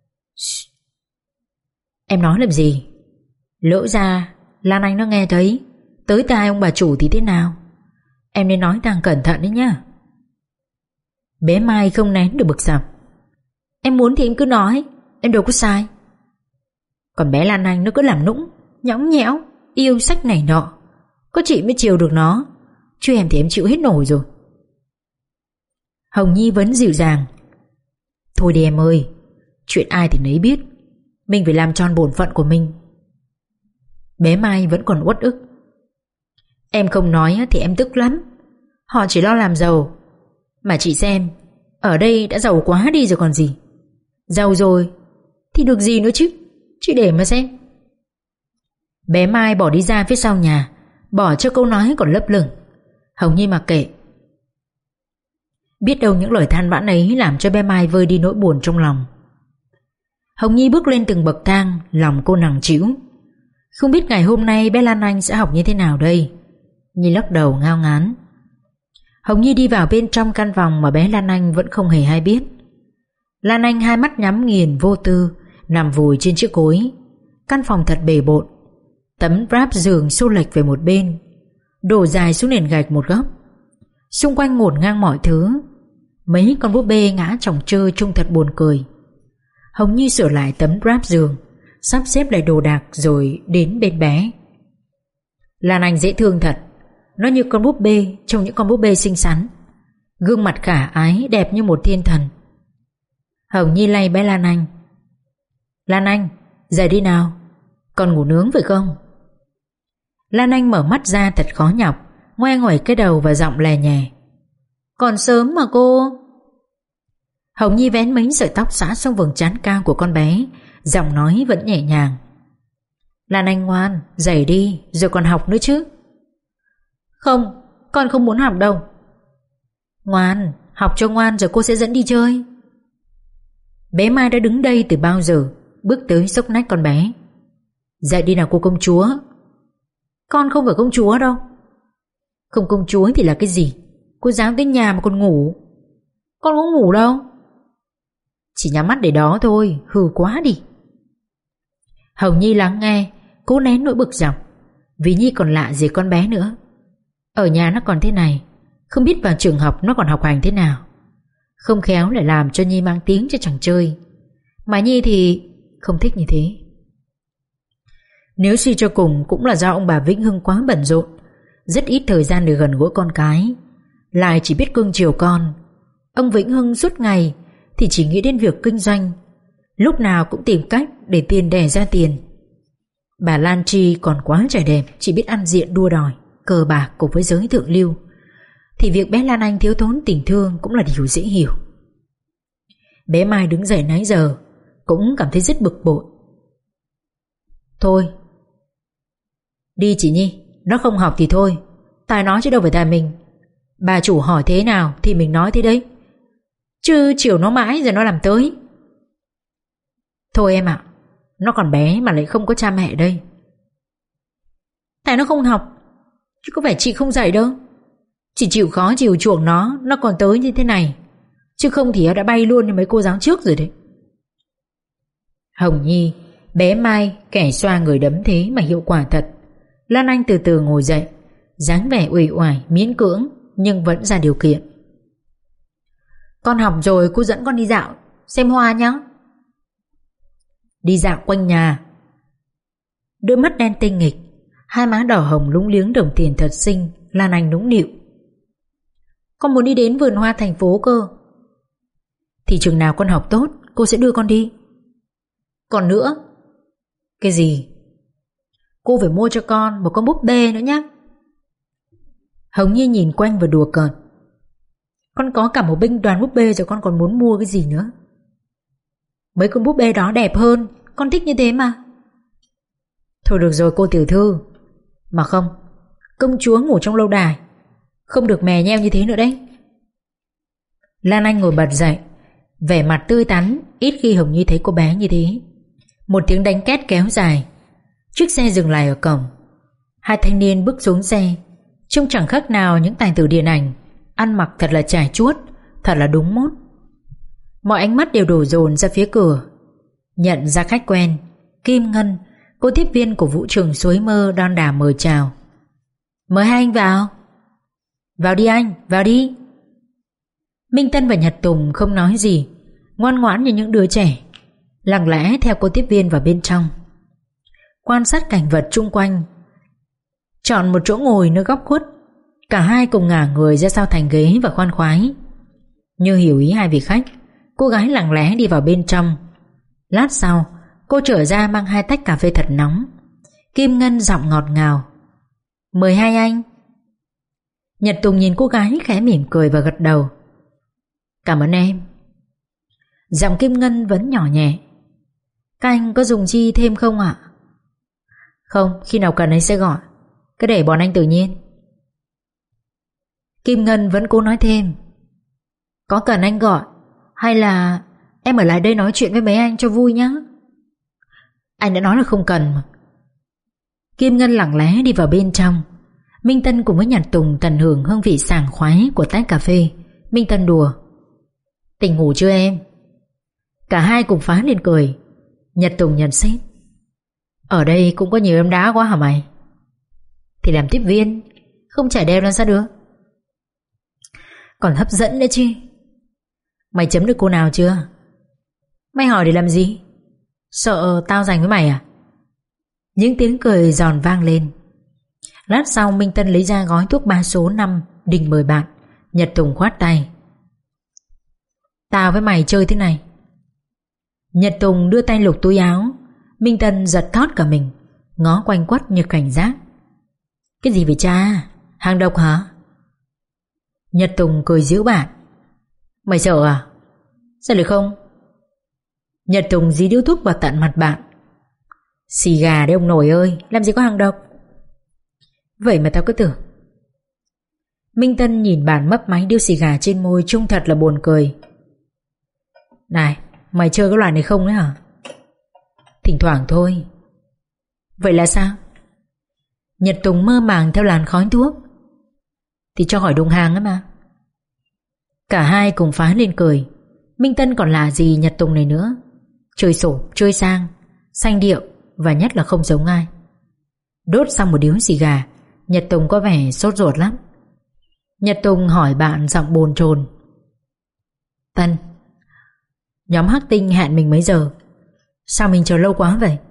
Em nói làm gì? Lỡ ra Lan Anh nó nghe thấy, tới tai ông bà chủ thì thế nào? Em nên nói càng cẩn thận đấy nhá. Bé Mai không nén được bực dọc. Em muốn thì em cứ nói, em đâu có sai. Còn bé Lan Anh nó cứ làm nũng, nhõng nhẽo, yêu sách này nọ. Có chị mới chiều được nó, chứ em thì em chịu hết nổi rồi. Hồng Nhi vẫn dịu dàng. Thôi đi em ơi, chuyện ai thì nấy biết, mình phải làm tròn bổn phận của mình. Bé Mai vẫn còn uất ức. Em không nói thì em tức lắm. Họ chỉ lo làm giàu. Mà chị xem, ở đây đã giàu quá đi rồi còn gì. Giàu rồi thì được gì nữa chứ, chị để mà xem. Bé Mai bỏ đi ra phía sau nhà, bỏ cho câu nói còn lấp lửng. Hồng Nhi mặc kệ. Biết đâu những lời than vãn ấy làm cho bé Mai vơi đi nỗi buồn trong lòng. Hồng Nhi bước lên từng bậc thang, lòng cô nặng trĩu. Không biết ngày hôm nay bé Lan Anh sẽ học như thế nào đây. Nhi lắc đầu ngao ngán. Hồng Nhi đi vào bên trong căn phòng mà bé Lan Anh vẫn không hề hay biết. Lan Anh hai mắt nhắm nghiền vô tư, nằm vùi trên chiếc gối. Căn phòng thật bề bộn. Tấm ráp giường xô lệch về một bên, đổ dài xuống nền gạch một góc. Xung quanh ngổn ngang mọi thứ. Mấy con búp bê ngã chồng chơi trông thật buồn cười. Hồng Nhi sửa lại tấm ráp giường, sắp xếp lại đồ đạc rồi đến bên bé. Lan Anh dễ thương thật. Nó như con búp bê trong những con búp bê xinh xắn, gương mặt khả ái đẹp như một thiên thần. Hồng Nhi lay bé Lan Anh. Lan Anh, dậy đi nào. Còn ngủ nướng phải không? Lan Anh mở mắt ra thật khó nhọc, ngoe ngoẩy cái đầu và giọng lè nhè. Còn sớm mà cô. Hồng Nhi vén mấy sợi tóc xõa xuống vùng trán cao của con bé, giọng nói vẫn nhẹ nhàng. Lan Anh ngoan, dậy đi, rồi còn học nữa chứ. Không, con không muốn học đâu. Ngoan, học cho ngoan rồi cô sẽ dẫn đi chơi. Bé Mai đã đứng đây từ bao giờ, bước tới xốc nách con bé. Dậy đi nào cô công chúa. Con không phải công chúa đâu. Không công chúa thì là cái gì? Cô dám tới nhà mà còn ngủ. Con có ngủ đâu. Chỉ nhắm mắt để đó thôi, hừ quá đi. Hồng Nhi lắng nghe, cố nén nỗi bực dọc, vì Nhi còn lạ gì con bé nữa. Ở nhà nó còn thế này, không biết vào trường học nó còn học hành thế nào. Không khéo lại làm cho Nhi mang tiếng cho chẳng chơi. Mà Nhi thì không thích như thế. Nếu suy cho cùng cũng là do ông bà Vĩnh Hưng quá bận rộn, rất ít thời gian để gần gũi con cái, lại chỉ biết cưng chiều con. Ông Vĩnh Hưng suốt ngày thì chỉ nghĩ đến việc kinh doanh, lúc nào cũng tìm cách để tiền đẻ ra tiền. Bà Lan Tri còn quá trẻ đẹp, chỉ biết ăn diện đua đòi, cờ bạc cùng với giới thượng lưu, thì việc bé Lan Anh thiếu thốn tình thương cũng là điều dễ hiểu. Bé Mai đứng dậy nãy giờ cũng cảm thấy rất bực bội. Thôi đi chị Nhi, nó không học thì thôi, tài nó chứ đâu phải tài mình. Bà chủ hỏi thế nào thì mình nói thế đấy, chứ chiều nó mãi rồi nó làm tới. Thôi em ạ, nó còn bé mà lại không có cha mẹ đây. Tại nó không học, chứ có phải chị không dạy đâu. Chị chịu khó chiều chuộng nó, nó còn tới như thế này, chứ không thì đã bay luôn như mấy cô giáo trước rồi đấy. Hồng Nhi, bé Mai kẻ xoa người đấm thế mà hiệu quả thật. Lan Anh từ từ ngồi dậy, dáng vẻ uể oải miễn cưỡng nhưng vẫn ra điều kiện. Con học rồi cô dẫn con đi dạo xem hoa nhá. Đi dạo quanh nhà. Đôi mắt đen tinh nghịch, hai má đỏ hồng lúng liếng đồng tiền thật xinh. Lan Anh nũng nịu. Con muốn đi đến vườn hoa thành phố cơ. Thì chừng nào con học tốt cô sẽ đưa con đi. Còn nữa. Cái gì? Cô phải mua cho con một con búp bê nữa nhé. Hồng Nhi nhìn quanh và đùa cợt. Con có cả một binh đoàn búp bê rồi, con còn muốn mua cái gì nữa? Mấy con búp bê đó đẹp hơn, con thích như thế mà. Thôi được rồi cô tiểu thư. Mà không, công chúa ngủ trong lâu đài, không được mè nheo như thế nữa đấy. Lan Anh ngồi bật dậy, vẻ mặt tươi tắn, ít khi Hồng Nhi thấy cô bé như thế. Một tiếng đánh két kéo dài. Chiếc xe dừng lại ở cổng. Hai thanh niên bước xuống xe, trông chẳng khác nào những tài tử điện ảnh, ăn mặc thật là trải chuốt, thật là đúng mốt. Mọi ánh mắt đều đổ dồn ra phía cửa. Nhận ra khách quen, Kim Ngân, cô tiếp viên của vũ trường Suối Mơ đon đả mời chào. Mời hai anh vào. Vào đi anh, vào đi. Minh Tân và Nhật Tùng không nói gì, ngoan ngoãn như những đứa trẻ, lặng lẽ theo cô tiếp viên vào bên trong, quan sát cảnh vật chung quanh. Chọn một chỗ ngồi nơi góc khuất, cả hai cùng ngả người ra sau thành ghế và khoan khoái. Như hiểu ý hai vị khách, cô gái lặng lẽ đi vào bên trong. Lát sau cô trở ra mang hai tách cà phê thật nóng. Kim Ngân giọng ngọt ngào. Mời hai anh. Nhật Tùng nhìn cô gái khẽ mỉm cười và gật đầu. Cảm ơn em. Giọng Kim Ngân vẫn nhỏ nhẹ. Các anh có dùng chi thêm không ạ? Không, khi nào cần anh sẽ gọi, cứ để bọn anh tự nhiên. Kim Ngân vẫn cố nói thêm. Có cần anh gọi hay là em ở lại đây nói chuyện với mấy anh cho vui nhá? Anh đã nói là không cần mà. Kim Ngân lặng lẽ đi vào bên trong. Minh Tân cùng với Nhật Tùng tận hưởng hương vị sảng khoái của tách cà phê. Minh Tân đùa: tỉnh ngủ chưa em? Cả hai cùng phá lên cười. Nhật Tùng nhận xét: ở đây cũng có nhiều em đá quá hả mày? Thì làm tiếp viên, không trải đeo làm sao được. Còn hấp dẫn nữa chứ. Mày chấm được cô nào chưa? Mày hỏi để làm gì? Sợ tao giành với mày à? Những tiếng cười giòn vang lên. Lát sau Minh Tân lấy ra gói thuốc ba số năm định mời bạn. Nhật Tùng khoát tay: tao với mày chơi thế này. Nhật Tùng đưa tay lục túi áo. Minh Tân giật thót cả mình, ngó quanh quất như cảnh giác. Cái gì vậy cha? Hàng độc hả? Nhật Tùng cười giễu bạn: mày sợ à? Sao lại không? Nhật Tùng dí điếu thuốc vào tận mặt bạn: xì gà đấy ông nội ơi, làm gì có hàng độc. Vậy mà tao cứ tưởng. Minh Tân nhìn bạn mấp máy điếu xì gà trên môi, trông thật là buồn cười. Này, mày chơi cái loại này không ấy hả? Thỉnh thoảng thôi. Vậy là sao? Nhật Tùng mơ màng theo làn khói thuốc. Thì cho hỏi đồng hàng ấy mà. Cả hai cùng phá lên cười. Minh Tân còn là gì Nhật Tùng này nữa. Chơi sổ, chơi sang, xanh điệu, và nhất là không giống ai. Đốt xong một điếu xì gà, Nhật Tùng có vẻ sốt ruột lắm. Nhật Tùng hỏi bạn giọng bồn chồn: Tân, nhóm Hắc Tinh hẹn mình mấy giờ? Sao mình chờ lâu quá vậy?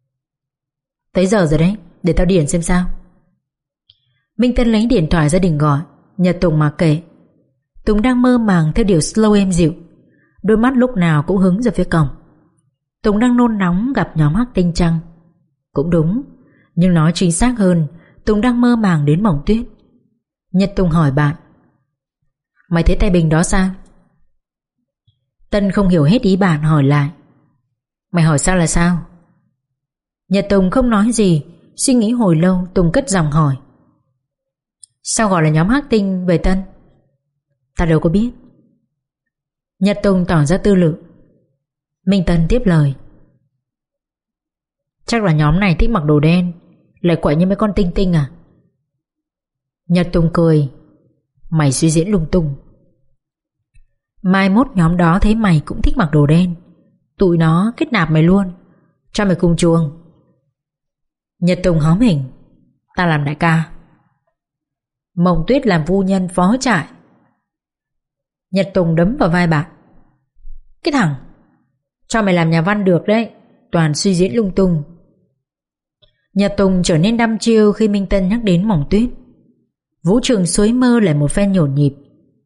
Tới giờ rồi đấy, để tao điền xem sao. Minh Tân lấy điện thoại ra định gọi. Nhật Tùng mặc kệ. Tùng đang mơ màng theo điều slow êm dịu, đôi mắt lúc nào cũng hướng ra phía cổng. Tùng đang nôn nóng gặp nhóm Hắc Tinh chăng? Cũng đúng, nhưng nói chính xác hơn, Tùng đang mơ màng đến Mộng Tuyết. Nhật Tùng hỏi bạn: mày thấy tay Bình đó sao? Tân không hiểu hết ý bạn, hỏi lại: mày hỏi sao là sao? Nhật Tùng không nói gì. Suy nghĩ hồi lâu, Tùng cất giọng hỏi: sao gọi là nhóm Hắc Tinh về Tân? Ta đâu có biết. Nhật Tùng tỏ ra tư lự. Minh Tân tiếp lời: chắc là nhóm này thích mặc đồ đen, lại quậy như mấy con tinh tinh à? Nhật Tùng cười: mày suy diễn lung tung. Mai mốt nhóm đó thấy mày cũng thích mặc đồ đen, tụi nó kết nạp mày luôn, cho mày cùng chuồng. Nhật Tùng hóm hình: ta làm đại ca. Mộng Tuyết làm phu nhân phó trại. Nhật Tùng đấm vào vai bạn: cái thằng, cho mày làm nhà văn được đấy, toàn suy diễn lung tung. Nhật Tùng trở nên đăm chiêu khi Minh Tân nhắc đến Mộng Tuyết. Vũ trường suối mơ lại một phen nhộn nhịp.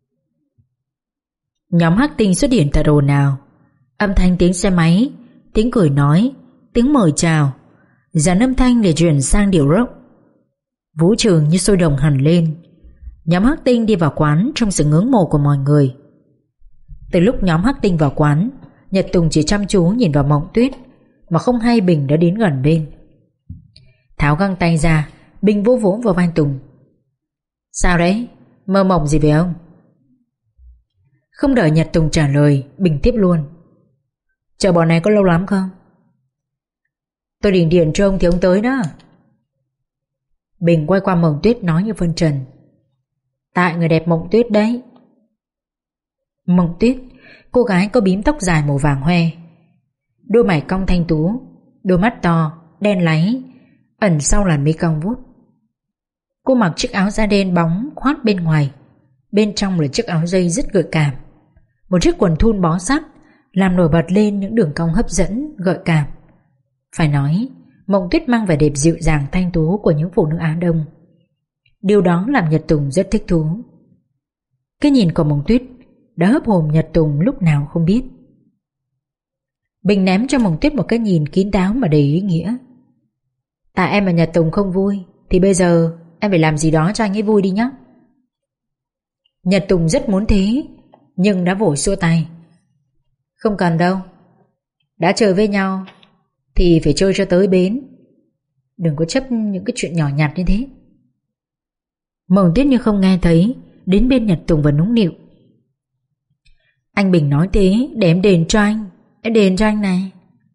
Nhóm Hắc Tinh xuất hiện tại ồn ào. Âm thanh tiếng xe máy, tiếng cười nói, tiếng mời chào, dàn âm thanh để chuyển sang điệu rock. Vũ trường như sôi động hẳn lên. Nhóm Hắc Tinh đi vào quán trong sự ngưỡng mộ của mọi người. Từ lúc nhóm Hắc Tinh vào quán, Nhật Tùng chỉ chăm chú nhìn vào Mộng Tuyết, mà không hay Bình đã đến gần bên. Tháo găng tay ra, Bình vỗ vỗ vào vai Tùng: sao đấy, mơ mộng gì về ông? Không đợi Nhật Tùng trả lời, Bình tiếp luôn: chờ bọn này có lâu lắm không? Tôi định điện cho ông thì ông tới đó. Bình quay qua Mộng Tuyết nói như phân trần: tại người đẹp Mộng Tuyết đấy. Mộng Tuyết, cô gái có bím tóc dài màu vàng hoe, đôi mày cong thanh tú, đôi mắt to, đen láy, ẩn sau làn mi cong vút. Cô mặc chiếc áo da đen bóng khoát bên ngoài, bên trong là chiếc áo dây rất gợi cảm. Một chiếc quần thun bó sát làm nổi bật lên những đường cong hấp dẫn, gợi cảm. Phải nói, Mộng Tuyết mang vẻ đẹp dịu dàng thanh tú của những phụ nữ Á Đông. Điều đó làm Nhật Tùng rất thích thú. Cái nhìn của Mộng Tuyết đã hấp hồn Nhật Tùng lúc nào không biết. Bình ném cho Mộng Tuyết một cái nhìn kín đáo mà đầy ý nghĩa: tại em và Nhật Tùng không vui, thì bây giờ em phải làm gì đó cho anh ấy vui đi nhé. Nhật Tùng rất muốn thế, nhưng đã vội xua tay: không cần đâu, đã chơi với nhau thì phải chơi cho tới bến, đừng có chấp những cái chuyện nhỏ nhặt như thế. Mộng Tuyết như không nghe thấy, đến bên Nhật Tùng và nũng nịu: Anh Bình nói thế để em đền cho anh. Em đền cho anh này.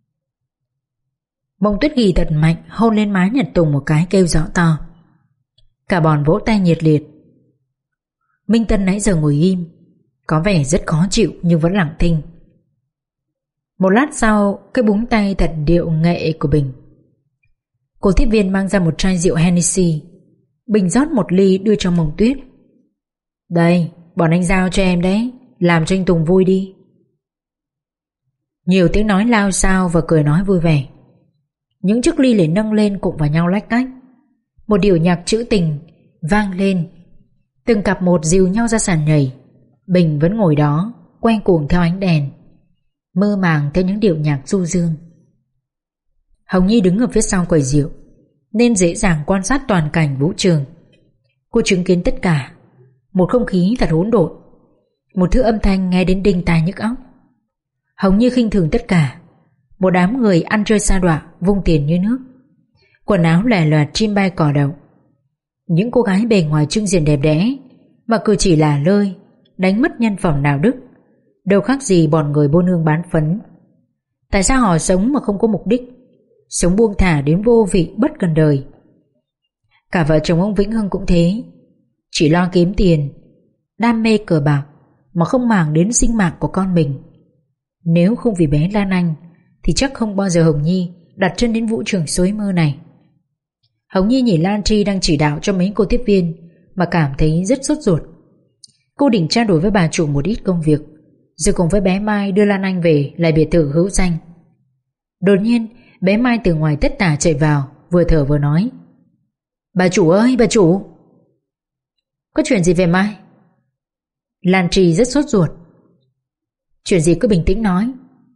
Mông Tuyết ghi thật mạnh, hôn lên má Nhật Tùng một cái, kêu rõ to. Cả bọn vỗ tay nhiệt liệt. Minh Tân nãy giờ ngồi im, có vẻ rất khó chịu nhưng vẫn lặng thinh. Một lát sau, cái búng tay thật điệu nghệ của Bình. Cô tiếp viên mang ra một chai rượu Hennessy. Bình rót một ly đưa cho Mông Tuyết. Đây, bọn anh giao cho em đấy, làm cho anh Tùng vui đi. Nhiều tiếng nói lao xao và cười nói vui vẻ. Những chiếc ly liền nâng lên cùng vào nhau lách cách. Một điệu nhạc trữ tình vang lên. Từng cặp một dìu nhau ra sàn nhảy. Bình vẫn ngồi đó, quay cuồng theo ánh đèn, mơ màng theo những điệu nhạc du dương. Hồng Nhi đứng ở phía sau quầy rượu nên dễ dàng quan sát toàn cảnh vũ trường. Cô chứng kiến tất cả. Một không khí thật hỗn độn, một thứ âm thanh nghe đến đinh tai nhức óc. Hồng Nhi khinh thường tất cả. Một đám người ăn chơi sa đọa, vung tiền như nước, quần áo lẻ loạt chim bay cỏ đậu. Những cô gái bề ngoài trưng diện đẹp đẽ mà cử chỉ là lơi, đánh mất nhân phẩm đạo đức, đâu khác gì bọn người buôn hương bán phấn. Tại sao họ sống mà không có mục đích, sống buông thả đến vô vị bất cần đời? Cả vợ chồng ông Vĩnh Hưng cũng thế, chỉ lo kiếm tiền, đam mê cờ bạc mà không màng đến sinh mạng của con mình. Nếu không vì bé Lan Anh thì chắc không bao giờ Hồng Nhi đặt chân đến vũ trường xối mơ này. Hồng Nhi nhìn Lan Tri đang chỉ đạo cho mấy cô tiếp viên mà cảm thấy rất sốt ruột. Cô định trao đổi với bà chủ một ít công việc, rồi cùng với bé Mai đưa Lan Anh về lại biệt thự hữu danh. Đột nhiên bé Mai từ ngoài tất tả chạy vào, vừa thở vừa nói. Bà chủ ơi, bà chủ. Có chuyện gì về Mai? Lan Tri rất sốt ruột. Chuyện gì cứ bình tĩnh nói.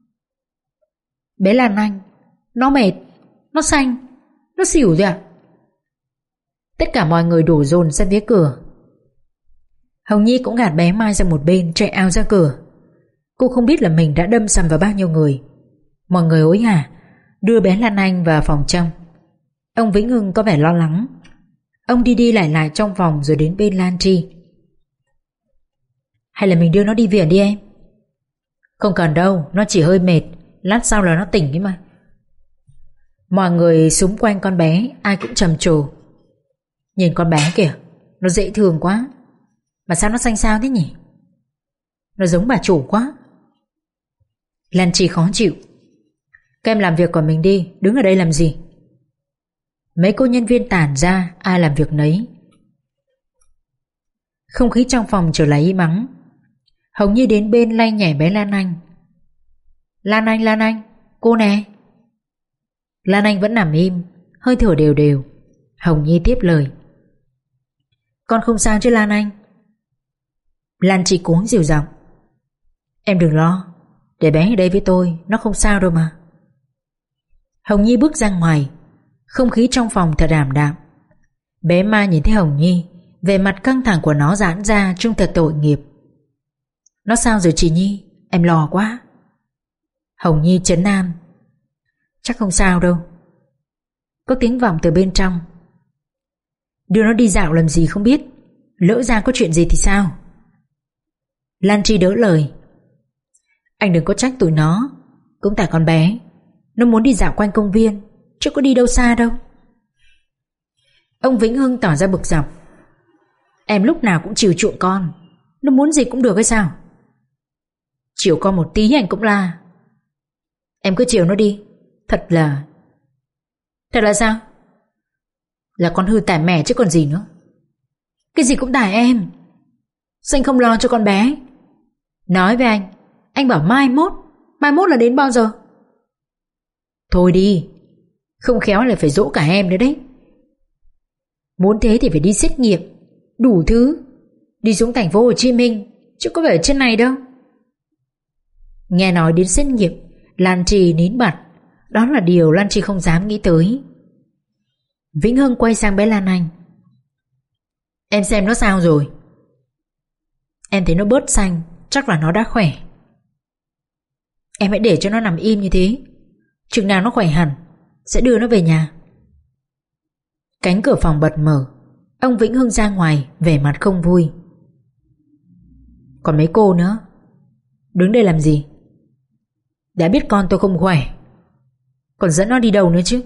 Bé Lan Anh, nó mệt, nó xanh, nó xỉu rồi ạ. Tất cả mọi người đổ dồn ra phía cửa. Hồng Nhi cũng gạt bé Mai ra một bên, chạy ao ra cửa. Cô không biết là mình đã đâm sầm vào bao nhiêu người. Mọi người hối hả đưa bé Lan Anh vào phòng trong. Ông Vĩnh Hưng có vẻ lo lắng. Ông đi đi lại lại trong phòng rồi đến bên Lan Tri. Hay là mình đưa nó đi viện đi em? Không cần đâu, nó chỉ hơi mệt, lát sau là nó tỉnh ấy mà. Mọi người xúm quanh con bé, ai cũng trầm trồ. Nhìn con bé kìa, nó dễ thương quá, mà sao nó xanh xao thế nhỉ? Nó giống bà chủ quá. Lan Tri khó chịu. Các em làm việc của mình đi, đứng ở đây làm gì? Mấy cô nhân viên tản ra, ai làm việc nấy. Không khí trong phòng trở lại im ắng. Hồng Nhi đến bên lay nhảy bé Lan Anh. Lan Anh, Lan Anh, cô nè. Lan Anh vẫn nằm im, hơi thở đều đều. Hồng Nhi tiếp lời. Con không sao chứ Lan Anh? Lan Tri cuống dịu giọng. Em đừng lo, để bé ở đây với tôi, nó không sao đâu mà. Hồng Nhi bước ra ngoài. Không khí trong phòng thật ảm đạm. Bé Mai nhìn thấy Hồng Nhi, vẻ mặt căng thẳng của nó giãn ra trông thật tội nghiệp. Nó sao rồi chị Nhi? Em lo quá. Hồng Nhi trấn an. Chắc không sao đâu. Có tiếng vọng từ bên trong. Đưa nó đi dạo làm gì không biết, lỡ ra có chuyện gì thì sao? Lan Tri đỡ lời. Anh đừng có trách tụi nó, cũng tại con bé, nó muốn đi dạo quanh công viên, chứ có đi đâu xa đâu. Ông Vĩnh Hưng tỏ ra bực dọc. Em lúc nào cũng chiều chuộng con, nó muốn gì cũng được hay sao? Chiều con một tí anh cũng la. Em cứ chiều nó đi. Thật là... Thật là sao? Là con hư tải mẹ chứ còn gì nữa. Cái gì cũng tải em. Sao anh không lo cho con bé? Nói với anh, anh bảo mai mốt. Mai mốt là đến bao giờ? Thôi đi, không khéo lại phải dỗ cả em nữa đấy. Muốn thế thì phải đi xét nghiệm, đủ thứ, đi xuống thành phố Hồ Chí Minh, chứ có phải ở trên này đâu. Nghe nói đến xét nghiệm, Lan Tri nín bặt. Đó là điều Lan Tri không dám nghĩ tới. Vĩnh Hưng quay sang bé Lan Anh. Em xem nó sao rồi? Em thấy nó bớt xanh, chắc là nó đã khỏe. Em hãy để cho nó nằm im như thế, chừng nào nó khỏe hẳn sẽ đưa nó về nhà. Cánh cửa phòng bật mở. Ông Vĩnh Hưng ra ngoài, vẻ mặt không vui. Còn mấy cô nữa, Đứng đây làm gì? Đã biết con tôi không khỏe, còn dẫn nó đi đâu nữa chứ?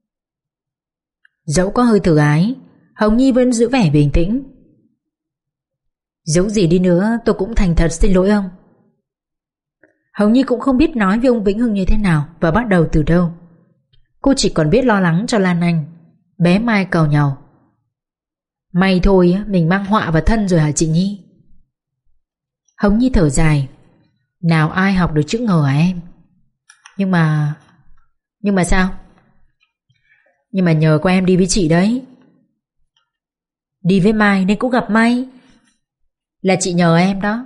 Dẫu có hơi tự ái, Hồng Nhi vẫn giữ vẻ bình tĩnh. Dẫu gì đi nữa tôi cũng thành thật xin lỗi ông. Hồng Nhi cũng không biết nói với ông Vĩnh Hưng như thế nào và bắt đầu từ đâu. Cô chỉ còn biết lo lắng cho Lan Anh. Bé Mai cầu nhau: may thôi mình mang họa vào thân rồi hả chị Nhi? Hồng Nhi thở dài: nào ai học được chữ ngờ hả em? Nhưng mà... Nhưng mà sao? Nhưng mà nhờ có em đi với chị đấy. Đi với Mai nên cũng gặp may. Là chị nhờ em đó.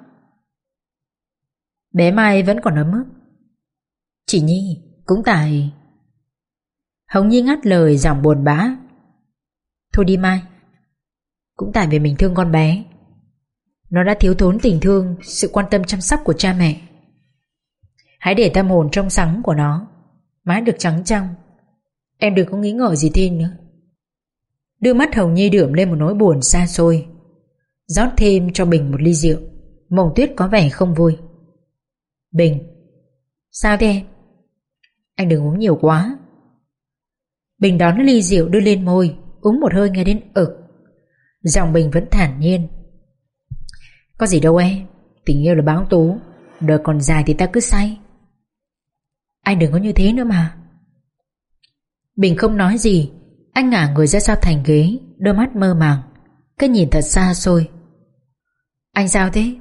Bé Mai vẫn còn ấm ức: chị Nhi, cũng tại... Hồng Nhi ngắt lời giọng buồn bã: thôi đi Mai, cũng tại vì mình thương con bé. Nó đã thiếu thốn tình thương, sự quan tâm chăm sóc của cha mẹ. Hãy để tâm hồn trong sáng của nó mãi được trắng trong. Em đừng có nghĩ ngợi gì thêm nữa. Đưa mắt Hồng Nhi đượm lên một nỗi buồn xa xôi. Rót thêm cho Bình một ly rượu. Mộng Tuyết có vẻ không vui. Bình, sao thế em? Anh đừng uống nhiều quá. Bình đón ly rượu đưa lên môi, uống một hơi nghe đến ực. Giọng Bình vẫn thản nhiên: có gì đâu em, tình yêu là báo tố, đời còn dài thì ta cứ say. Anh đừng có như thế nữa mà. Bình không nói gì. Anh ngả người ra sau thành ghế, đôi mắt mơ màng, cái nhìn thật xa xôi. Anh sao thế?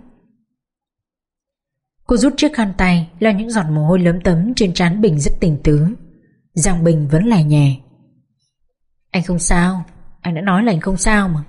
Cô rút chiếc khăn tay, lau những giọt mồ hôi lấm tấm trên trán Bình rất tình tứ. Giọng Bình vẫn lè nhè: anh không sao. Anh đã nói là anh không sao mà.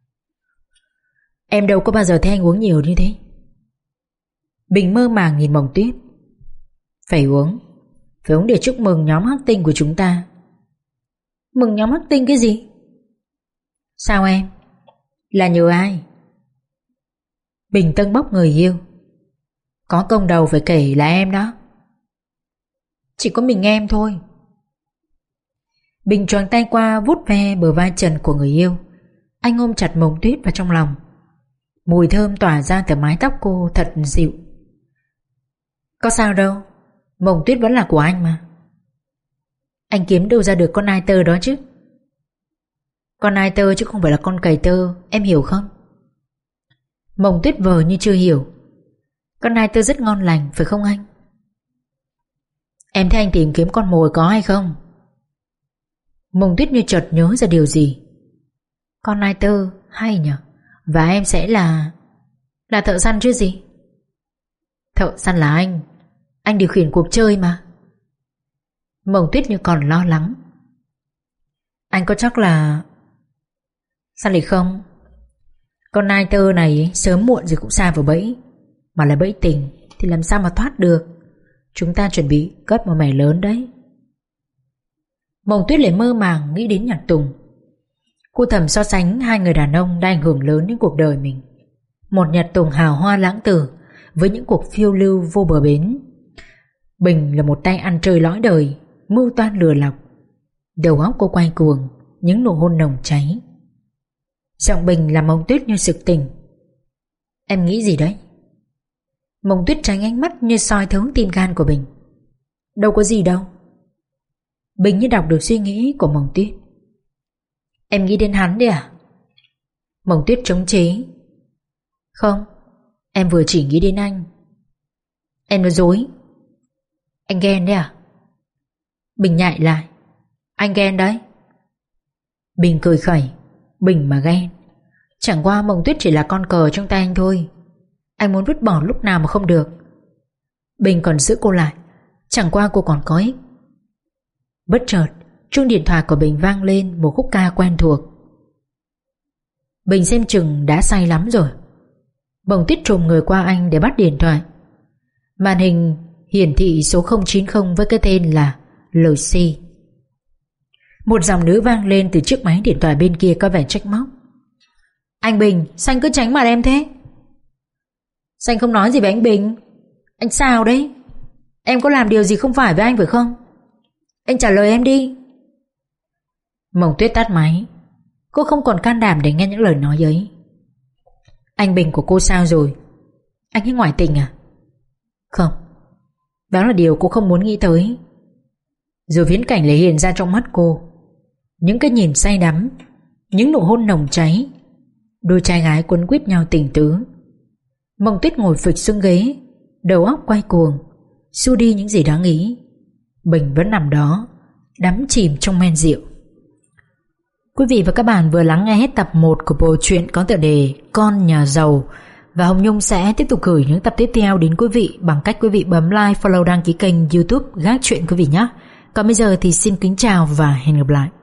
Em đâu có bao giờ thấy anh uống nhiều như thế. Bình mơ màng nhìn Mộng Tuyết: phải uống. Phải uống để chúc mừng nhóm Hắc Tinh của chúng ta. Mừng nhóm Hắc Tinh cái gì? Sao em? Là nhờ ai? Bình tâng bốc người yêu: có công đầu phải kể là em đó. Chỉ có mình em thôi. Bình choàng tay qua vuốt ve bờ vai trần của người yêu. Anh ôm chặt Mộng Tuyết vào trong lòng. Mùi thơm tỏa ra từ mái tóc cô thật dịu. Có sao đâu, Mộng Tuyết vẫn là của anh mà. Anh kiếm đâu ra được con nai tơ đó chứ? Con nai tơ chứ không phải là con cầy tơ, em hiểu không? Mộng Tuyết vờ như chưa hiểu. Con nai tơ rất ngon lành, phải không anh? Em thấy anh tìm kiếm con mồi có hay không? Mộng Tuyết như chợt nhớ ra điều gì. Con nai tơ hay nhỉ? Và em sẽ là... là thợ săn chứ gì? Thợ săn là anh. Anh điều khiển cuộc chơi mà. Mộng Tuyết như còn lo lắng. Anh có chắc là... Sao lại không? Con nai tơ này sớm muộn gì cũng sa vào bẫy. Mà là bẫy tình thì làm sao mà thoát được. Chúng ta chuẩn bị cất một mẻ lớn đấy. Mộng Tuyết lại mơ màng nghĩ đến Nhật Tùng. Cô thầm so sánh hai người đàn ông đã ảnh hưởng lớn đến cuộc đời mình. Một Nhật Tùng hào hoa lãng tử với những cuộc phiêu lưu vô bờ bến. Bình là một tay ăn chơi lõi đời, mưu toan lừa lọc. Đầu óc cô quay cuồng, những nụ hôn nồng cháy. Giọng Bình làm Mộng Tuyết như sực tỉnh. Em nghĩ gì đấy? Mộng Tuyết tránh ánh mắt như soi thấu tim gan của Bình. Đâu có gì đâu. Bình như đọc được suy nghĩ của Mộng Tuyết. Em nghĩ đến hắn đấy à? Mộng Tuyết chống chế. Không, em vừa chỉ nghĩ đến anh. Em nói dối. Anh ghen đấy à? Bình nhại lại. Anh ghen đấy. Bình cười khẩy. Bình mà ghen. Chẳng qua Mộng Tuyết chỉ là con cờ trong tay anh thôi. Anh muốn vứt bỏ lúc nào mà không được. Bình còn giữ cô lại. Chẳng qua cô còn có ích. Bất chợt chuông điện thoại của Bình vang lên một khúc ca quen thuộc. Bình xem chừng đã say lắm rồi. Mộng Tuyết trồm người qua anh để bắt điện thoại. Màn hình hiển thị số không chín không với cái tên là lờ xê. Một giọng nữ vang lên từ chiếc máy điện thoại bên kia có vẻ trách móc. Anh Bình, sao anh cứ tránh mặt em thế? Sao anh không nói gì với anh Bình? Anh sao đấy? Em có làm điều gì không phải với anh phải không? Anh trả lời em đi. Mộng Tuyết tắt máy. Cô không còn can đảm để nghe những lời nói ấy. Anh Bình của cô sao rồi? Anh ấy ngoại tình à? Không, đó là điều cô không muốn nghĩ tới. Rồi viễn cảnh lại hiện ra trong mắt cô. Những cái nhìn say đắm, những nụ hôn nồng cháy, đôi trai gái quấn quýt nhau tình tứ. Mộng Tuyết ngồi phịch xuống ghế, đầu óc quay cuồng, xua đi những gì đáng nghĩ. Bình vẫn nằm đó, đắm chìm trong men rượu. Quý vị và các bạn vừa lắng nghe hết tập một của bộ truyện có tựa đề Con Nhà Giàu. Và Hồng Nhung sẽ tiếp tục gửi những tập tiếp theo đến quý vị bằng cách quý vị bấm like, follow, đăng ký kênh YouTube Gác Chuyện quý vị nhé. Còn bây giờ thì xin kính chào và hẹn gặp lại.